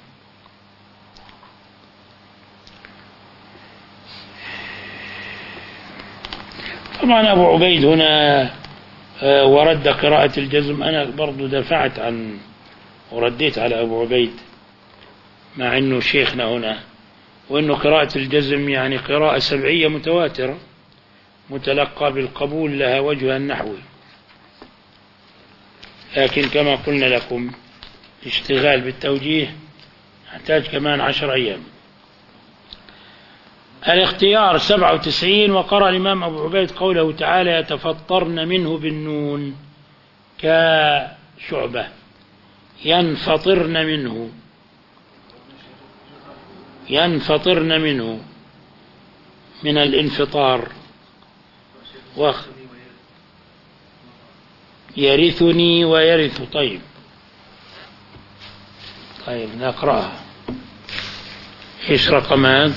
طبعا أبو عبيد هنا ورد قراءة الجزم. أنا برضو دفعت عن ورديت على أبو عبيد مع أنه شيخنا هنا، وأنه قراءة الجزم يعني قراءة سبعية متواترة متلقى بالقبول لها وجها النحوي، لكن كما قلنا لكم الاشتغال بالتوجيه يحتاج كمان عشر أيام. الاختيار سبعة وتسعين. وقرأ الإمام أبو عبيد قوله تعالى يتفطرن منه بالنون كشعبة، ينفطرن منه، ينفطرن منه من الانفطار. وخ يرثني ويرث. طيب طيب نقرأها. ايش رقم هذا؟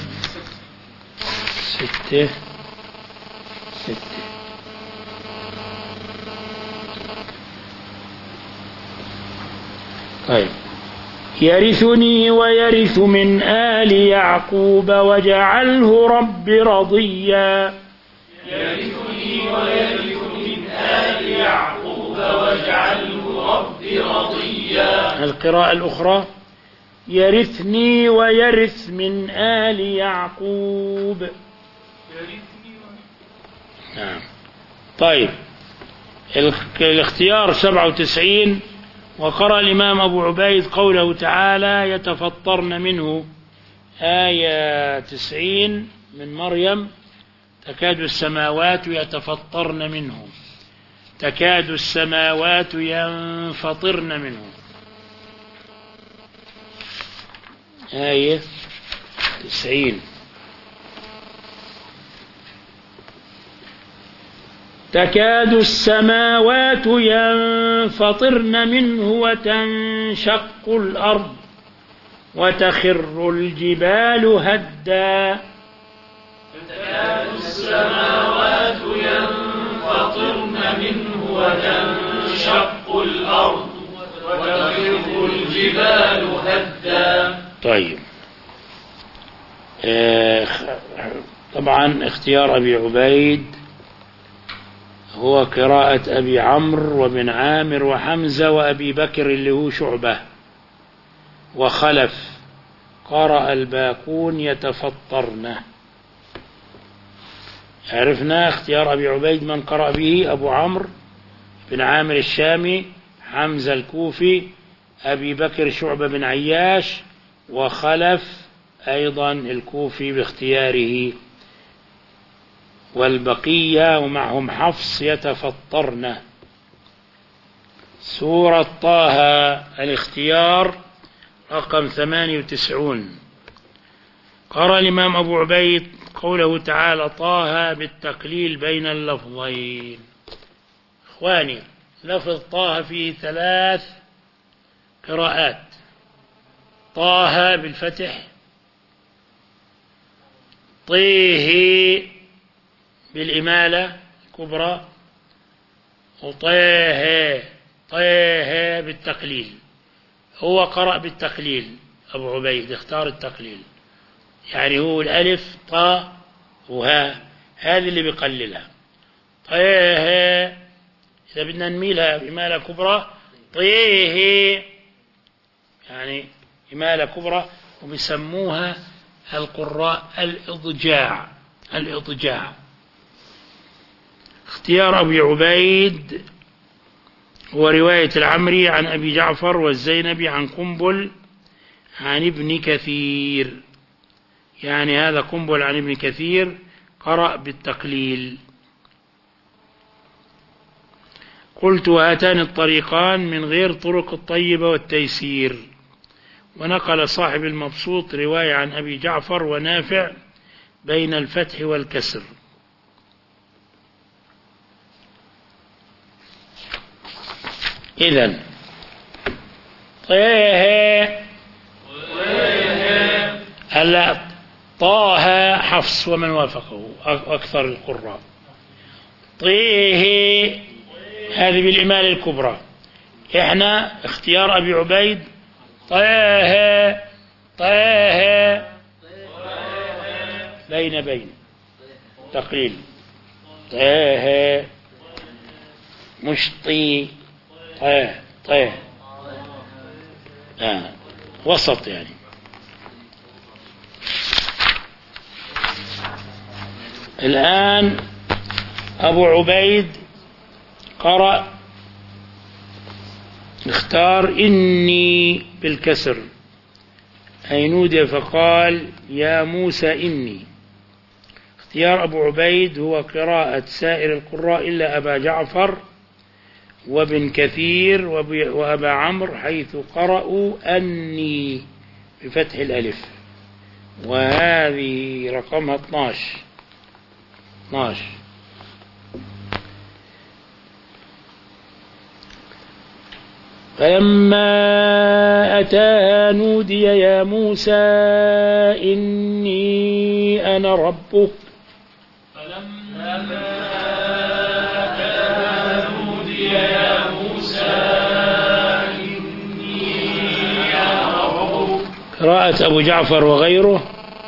ستة ستة. طيب يرثني ويرث من آل يعقوب واجعله رب رضيا. يرثني ويرث من آل يعقوب واجعله رب رضيا. القراءة الأخرى يرثني ويرث من آل يعقوب. نعم. طيب الاختيار سبعة وتسعين. وقرأ الإمام أبو عبيد قوله تعالى يتفطرن منه، آية تسعين من مريم، تكاد السماوات يتفطرن منه، تكاد السماوات ينفطرن منه. آية تسعين. تكاد السماوات ينفطرن منه وتنشق الأرض وتخر الجبال هدا. تكاد السماوات ينفطرن منه وتنشق الأرض وتخر الجبال هدا. طيب آه طبعا اختيار أبي عبيد هو قراءة أبي عمرو وابن عامر وحمزة وأبي بكر اللي هو شعبة وخلف. قرأ الباقون يتفطرن. عرفنا اختيار أبي عبيد من قرأ به: أبو عمرو بن عامر الشامي، حمزة الكوفي، أبي بكر شعبة بن عياش، وخلف أيضا الكوفي باختياره، والبقية ومعهم حفص يتفطرن. سورة طه الاختيار رقم ثمانية وتسعون. قرأ الإمام أبو عبيد قوله تعالى طه بالتقليل بين اللفظين. إخواني، لفظ طه فيه ثلاث قراءات: طه بالفتح، طيه بالإمالة الكبرى، وطيه طيه بالتقليل. هو قرأ بالتقليل، أبو عبيد اختار التقليل، يعني هو الألف طا وها، هذه اللي بيقللها. طيه إذا بدنا نميلها بإمالة كبرى طيه، يعني إمالة كبرى، وبيسموها القراء الإضجاع. الإضجاع. اختيار أبي عبيد هو رواية العمري عن أبي جعفر والزينبي عن قنبل عن ابن كثير، يعني هذا قنبل عن ابن كثير قرأ بالتقليل. قلت وهاتان الطريقان من غير طرق الطيبة والتيسير. ونقل صاحب المبسوط رواية عن أبي جعفر ونافع بين الفتح والكسر. إذن طه هلا طه حفص ومن وافقه أكثر القراء. طيه هذه بالإمالة الكبرى. إحنا اختيار أبي عبيد طه طه بين بين تقليل، طه مش طي طه طه آه. وسط يعني. الآن أبو عبيد قرأ اختار إني بالكسر، أي نودي فقال يا موسى إني. اختيار أبو عبيد هو قراءة سائر القراء إلا أبا جعفر وابن كثير وأبا عمرو، حيث قرأوا أني بفتح الألف، وهذه رقمها اثناشر اثناشر. فلما أتاها نودي يا موسى إني أنا ربك. فلما أتاها نودي يا موسى إني أنا قراءة أبو جعفر وغيره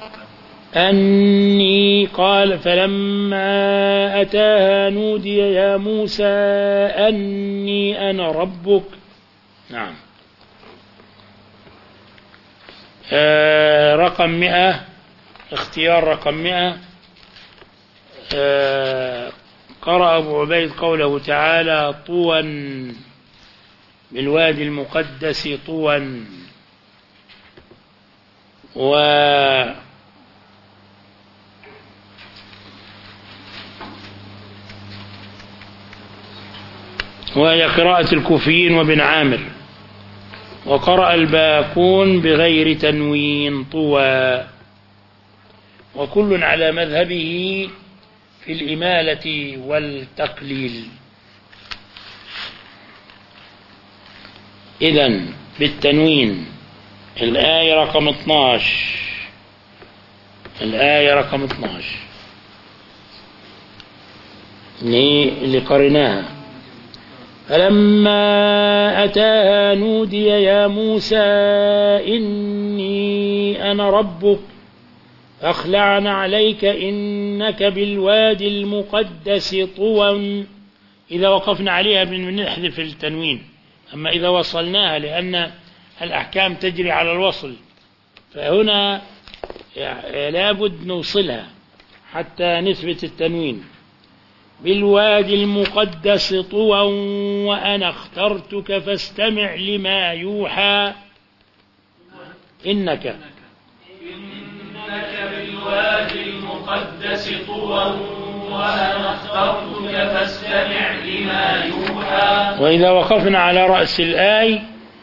أني قال فلما أتاها نودي يا موسى أني أنا ربك. نعم. آه رقم مئة، اختيار رقم مئة. آه قرأ أبو عبيد قوله تعالى طوى بالوادي المقدس طوى، و وهي قراءة الكوفيين وابن عامر. وقرأ الباقون بغير تنوين طوى، وكل على مذهبه في الإمالة والتقليل. إذن بالتنوين الآية رقم اثناشر، الآية رقم اثناشر اللي قرناها فلما أتاها نودي يا موسى إني أنا ربك فاخلع عليك إنك بالوادي المقدس طوى. إذا وقفنا عليها بنحذف التنوين، أما إذا وصلناها لأن الأحكام تجري على الوصل فهنا لابد نوصلها حتى نثبت التنوين. بالوادي المقدس طوى وأنا اخترتك فاستمع لما يوحى. إنك إنك بالوادي المقدس طوى وأنا اخترتك فاستمع لما يوحى. وإذا وقفنا على رأس الآية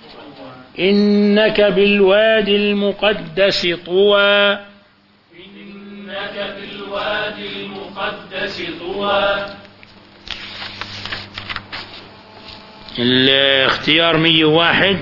إنك بالوادي المقدس طوى، إنك بالوادي المقدس طوى. الاختيار مية وواحد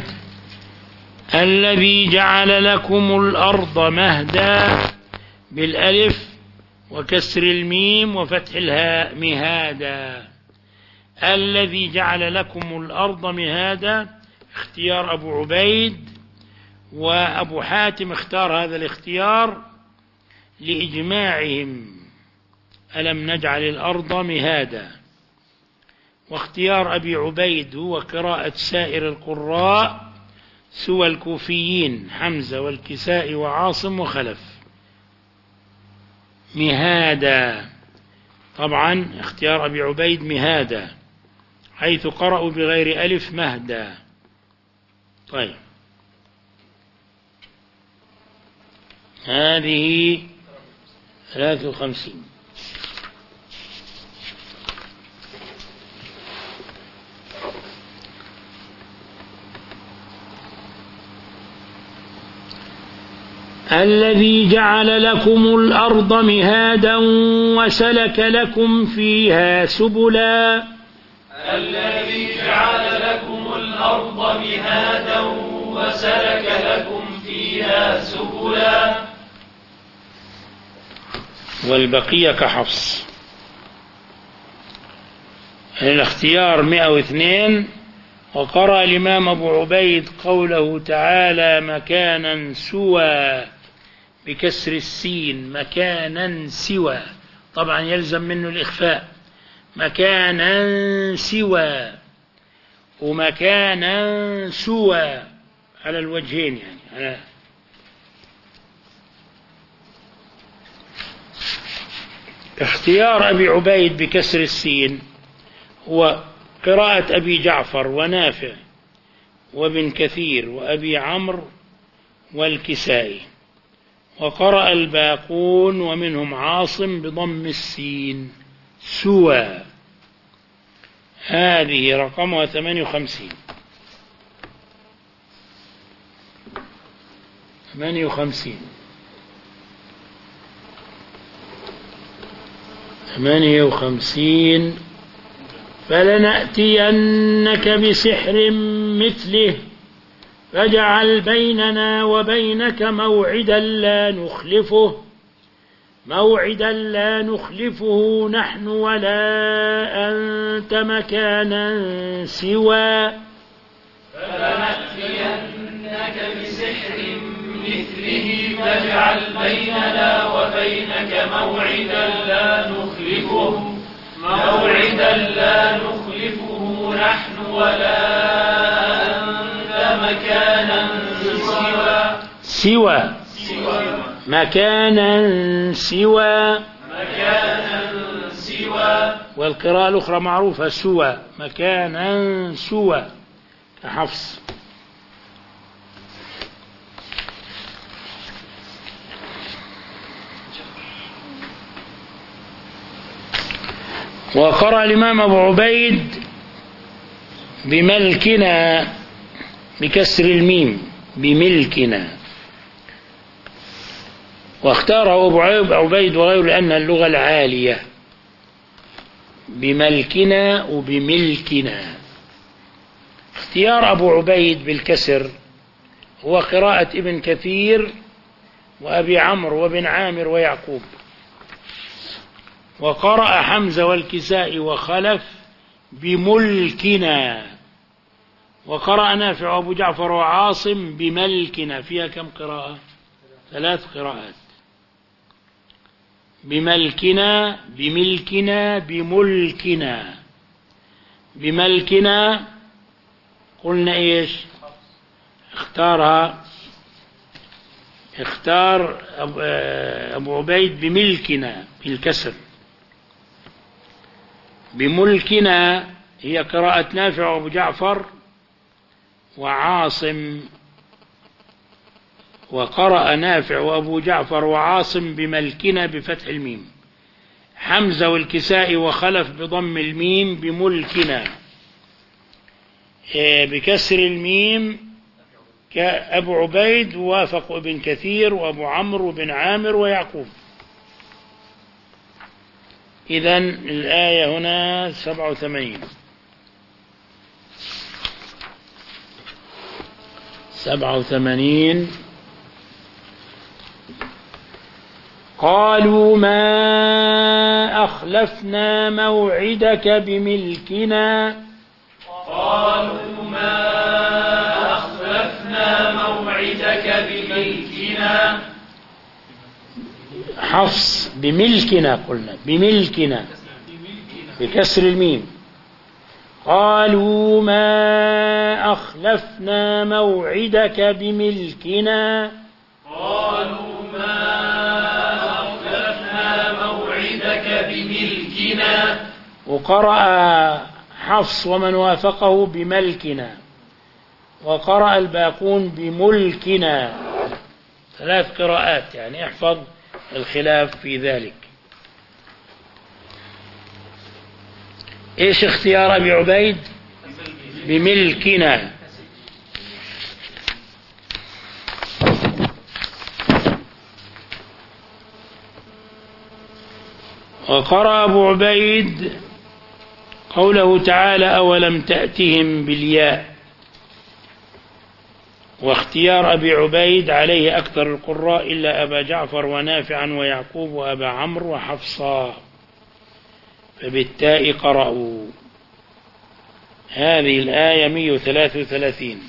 الذي جعل لكم الأرض مهدا بالألف وكسر الميم وفتح الهاء مهادا. الذي جعل لكم الأرض مهادا اختيار أبو عبيد، وأبو حاتم اختار هذا الاختيار لإجماعهم ألم نجعل الأرض مهادا. واختيار أبي عبيد هو قراءة سائر القراء سوى الكوفيين حمزة والكسائي وعاصم وخلف مهادا. طبعا اختيار أبي عبيد مهادا حيث قرأوا بغير ألف مهدا. طيب هذه ثلاثة وخمسين. الذي جعل لكم الأرض مهادا وسلك لكم فيها سبلا. الذي جعل لكم الأرض مهادا وسلك لكم فيها سبلا. والبقية كحفص. الاختيار مئة واثنين. وقرأ الإمام أبو عبيد قوله تعالى مكانا سوى بكسر السين مكانا سوى، طبعا يلزم منه الإخفاء، مكانا سوى ومكانا سوى على الوجهين يعني على اختيار أبي عبيد بكسر السين هو قراءة أبي جعفر ونافع وابن كثير وأبي عمرو والكسائي. وقرأ الباقون ومنهم عاصم بضم السين سوى. هذه رقمها ثمانية وخمسين. ثمانية وخمسين ثمانية وخمسين. فلنأتينك بسحر مثله فاجعل بيننا وبينك موعدا لا نخلفه موعدا لا نخلفه نحن ولا أنت مكانا سوى. فلنأتينك بسحر مثله مثله فاجعل بيننا وبينك موعدا لا نخلفه موعدا لا نخلفه نحن ولا أنت مكانا سوى سوى سوى مكانا سوى مكانا سوى. والقراءة الأخرى معروفة سوى مكانا سوى كحفص. وقرأ الإمام أبو عبيد بملكنا بكسر الميم بملكنا، واختاره أبو عبيد وغيره لأنها اللغة العالية، بملكنا وبملكنا. اختيار أبو عبيد بالكسر هو قراءة ابن كثير وأبي عمرو وابن عامر ويعقوب، وقرأ حمزة والكسائي وخلف بملكنا، وقرأ نافع وأبو جعفر وعاصم بملكنا. فيها كم قراءة؟ ثلاث قراءات، بملكنا بملكنا بملكنا. بملكنا قلنا إيش؟ اختارها اختار أبو عبيد بملكنا بالكسر. بملكنا هي قراءة نافع وأبو جعفر وعاصم، وقرأ نافع وأبو جعفر وعاصم بملكنا بفتح الميم. حمزة والكسائي وخلف بضم الميم بملكنا. بكسر الميم كأبو عبيد وافق ابن كثير وأبو عمرو وابن عامر ويعقوب. إذن الآية هنا سبعة وثمانين سبعة وثمانين. قالوا ما أخلفنا موعدك بملكنا قالوا ما أخلفنا موعدك بملكنا. حفص بملكنا قلنا بملكنا بكسر الميم. قالوا ما أخلفنا موعدك بملكنا قالوا ما أخلفنا موعدك بملكنا. وقرأ حفص ومن وافقه بملكنا، وقرأ الباقون بملكنا. ثلاث قراءات، يعني احفظ الخلاف في ذلك. ايش اختيار ابي عبيد؟ بملكنا. وقرأ ابو عبيد قوله تعالى أولم تأتهم بالياء. واختيار أبي عبيد عليه أكثر القراء إلا أبا جعفر ونافعا ويعقوب وأبا عمرو وحفصا، فبالتاء قرأوا. هذه الآية مئة وثلاثة وثلاثين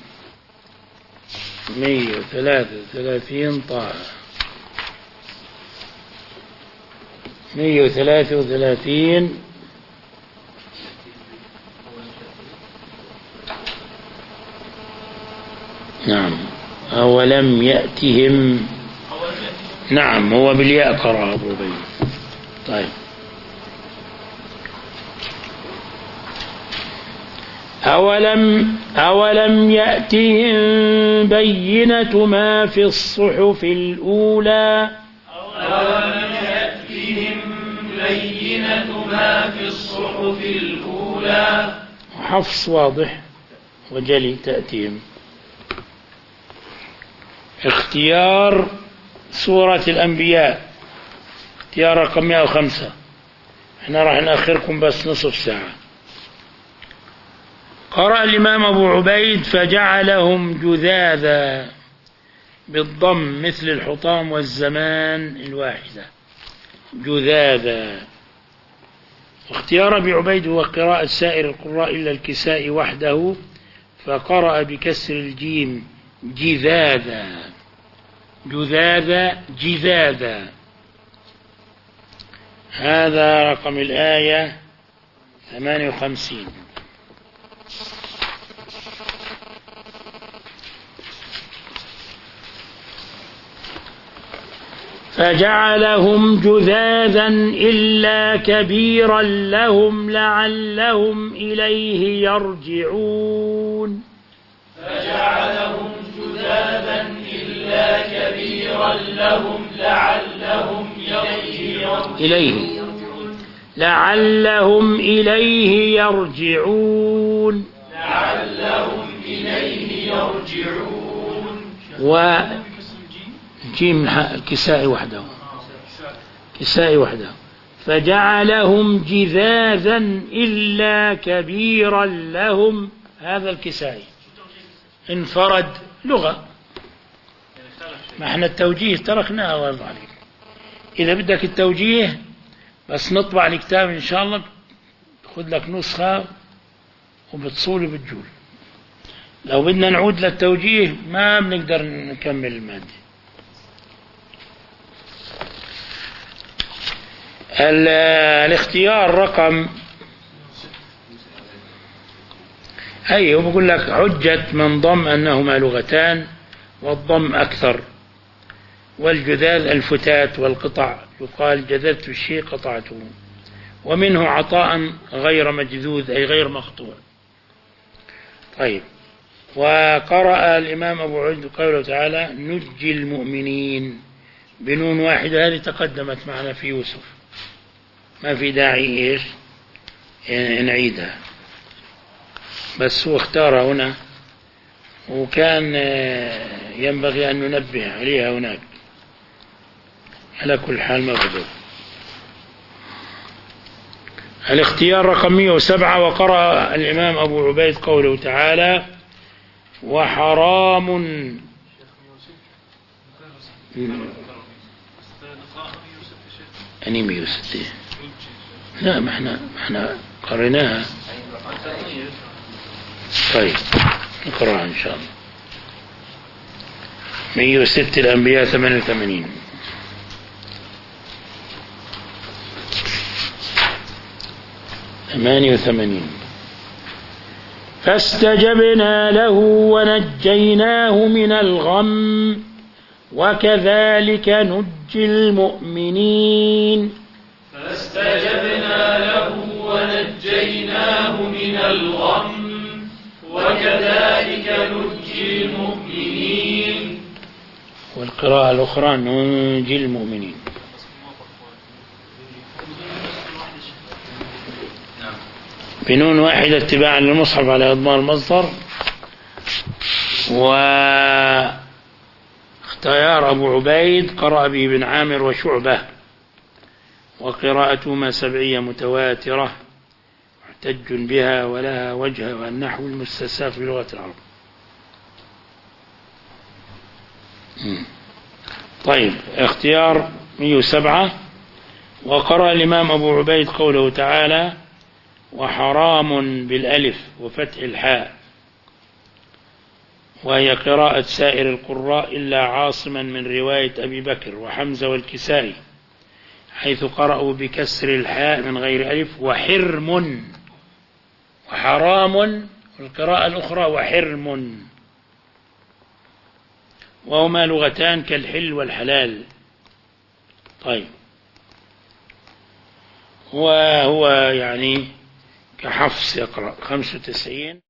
مئة وثلاثة وثلاثين طه مئة وثلاثة وثلاثين. نعم أولم يأتهم. نعم هو بالياء قرأ أبو عبيد. طيب أولم أولم يأتهم بينة ما في الصحف الأولى. أولم يأتهم بينة ما في الصحف الأولى. حفص واضح وجلي تأتيهم. اختيار سورة الأنبياء اختيار رقم مئة وخمسة. احنا راح نأخركم بس نصف ساعة. قرأ الإمام أبو عبيد فجعلهم جذاذا بالضم مثل الحطام والزمان الواحدة جذاذا. واختيار أبي عبيد هو قراءة سائر القراء إلا الكسائي وحده، فقرأ بكسر الجيم جذاذا. جذاذا جذاذا. هذا رقم الآية ثمانية وخمسين. فجعلهم جذاذا إلا كبيرا لهم لعلهم إليه يرجعون. فجعلهم جذاذا إلا كبيرا لهم لعلهم إليه يرجعون. إليه لعلهم إليه يرجعون. لعلهم إليه يرجعون. و جيم الكسائي وحده كسائي وحده. فجعلهم جذاذا إلا كبيرا لهم. هذا الكسائي انفرد لغة، ما احنا التوجيه تركناه والله عليك. إذا بدك التوجيه بس نطبع الكتاب إن شاء الله، خذ لك نسخة وبتصولي بالجول. لو بدنا نعود للتوجيه ما بنقدر نكمل المادة. الاختيار رقم أي هو بقول لك حجة من ضم أنهما لغتان والضم أكثر، والجذاذ الفتات والقطع، يقال جذذت الشيء قطعته، ومنه عطاء غير مجذوذ أي غير مقطوع. طيب، وقرأ الإمام أبو عبيد قوله تعالى نجي المؤمنين بنون واحدة، هذه تقدمت معنا في يوسف، ما في داعي إيش نعيدها، بس هو اختار هنا وكان ينبغي أن ننبه عليها هناك. على كل حال ما بدأ. الاختيار رقم مئة وسبعة. وقرأ الإمام أبو عبيد قوله تعالى وحرام. أني مئة وستة. لا ما احنا ما احنا قريناها. طيب نقرأها إن شاء الله. مئة وستة الأنبياء ثمانية وثمانين. ثمانية وثمانين. فاستجبنا له ونجيناه من الغم وكذلك نجي المؤمنين. فاستجبنا له ونجيناه من الغم وكذلك نجي المؤمنين. والقراءة الأخرى ننجي المؤمنين. بنون واحدة اتباعا للمصحف على إضمار المصدر. واختيار أبو عبيد قرأ به بن عامر وشعبة، وقراءتهما سبعية متواترة محتج بها ولها وجه والنحو المستساف في لغة العرب. طيب، اختيار مئة وسبعة. وقرأ الإمام أبو عبيد قوله تعالى وحرام بالألف وفتح الحاء، وهي قراءة سائر القراء إلا عاصما من رواية أبي بكر وحمزة والكسائي، حيث قرأوا بكسر الحاء من غير ألف وحرم، وحرام والقراءة الأخرى وحرم، وهما لغتان كالحل والحلال. طيب، وهو يعني كحفص يقرأ خمسة وتسعين.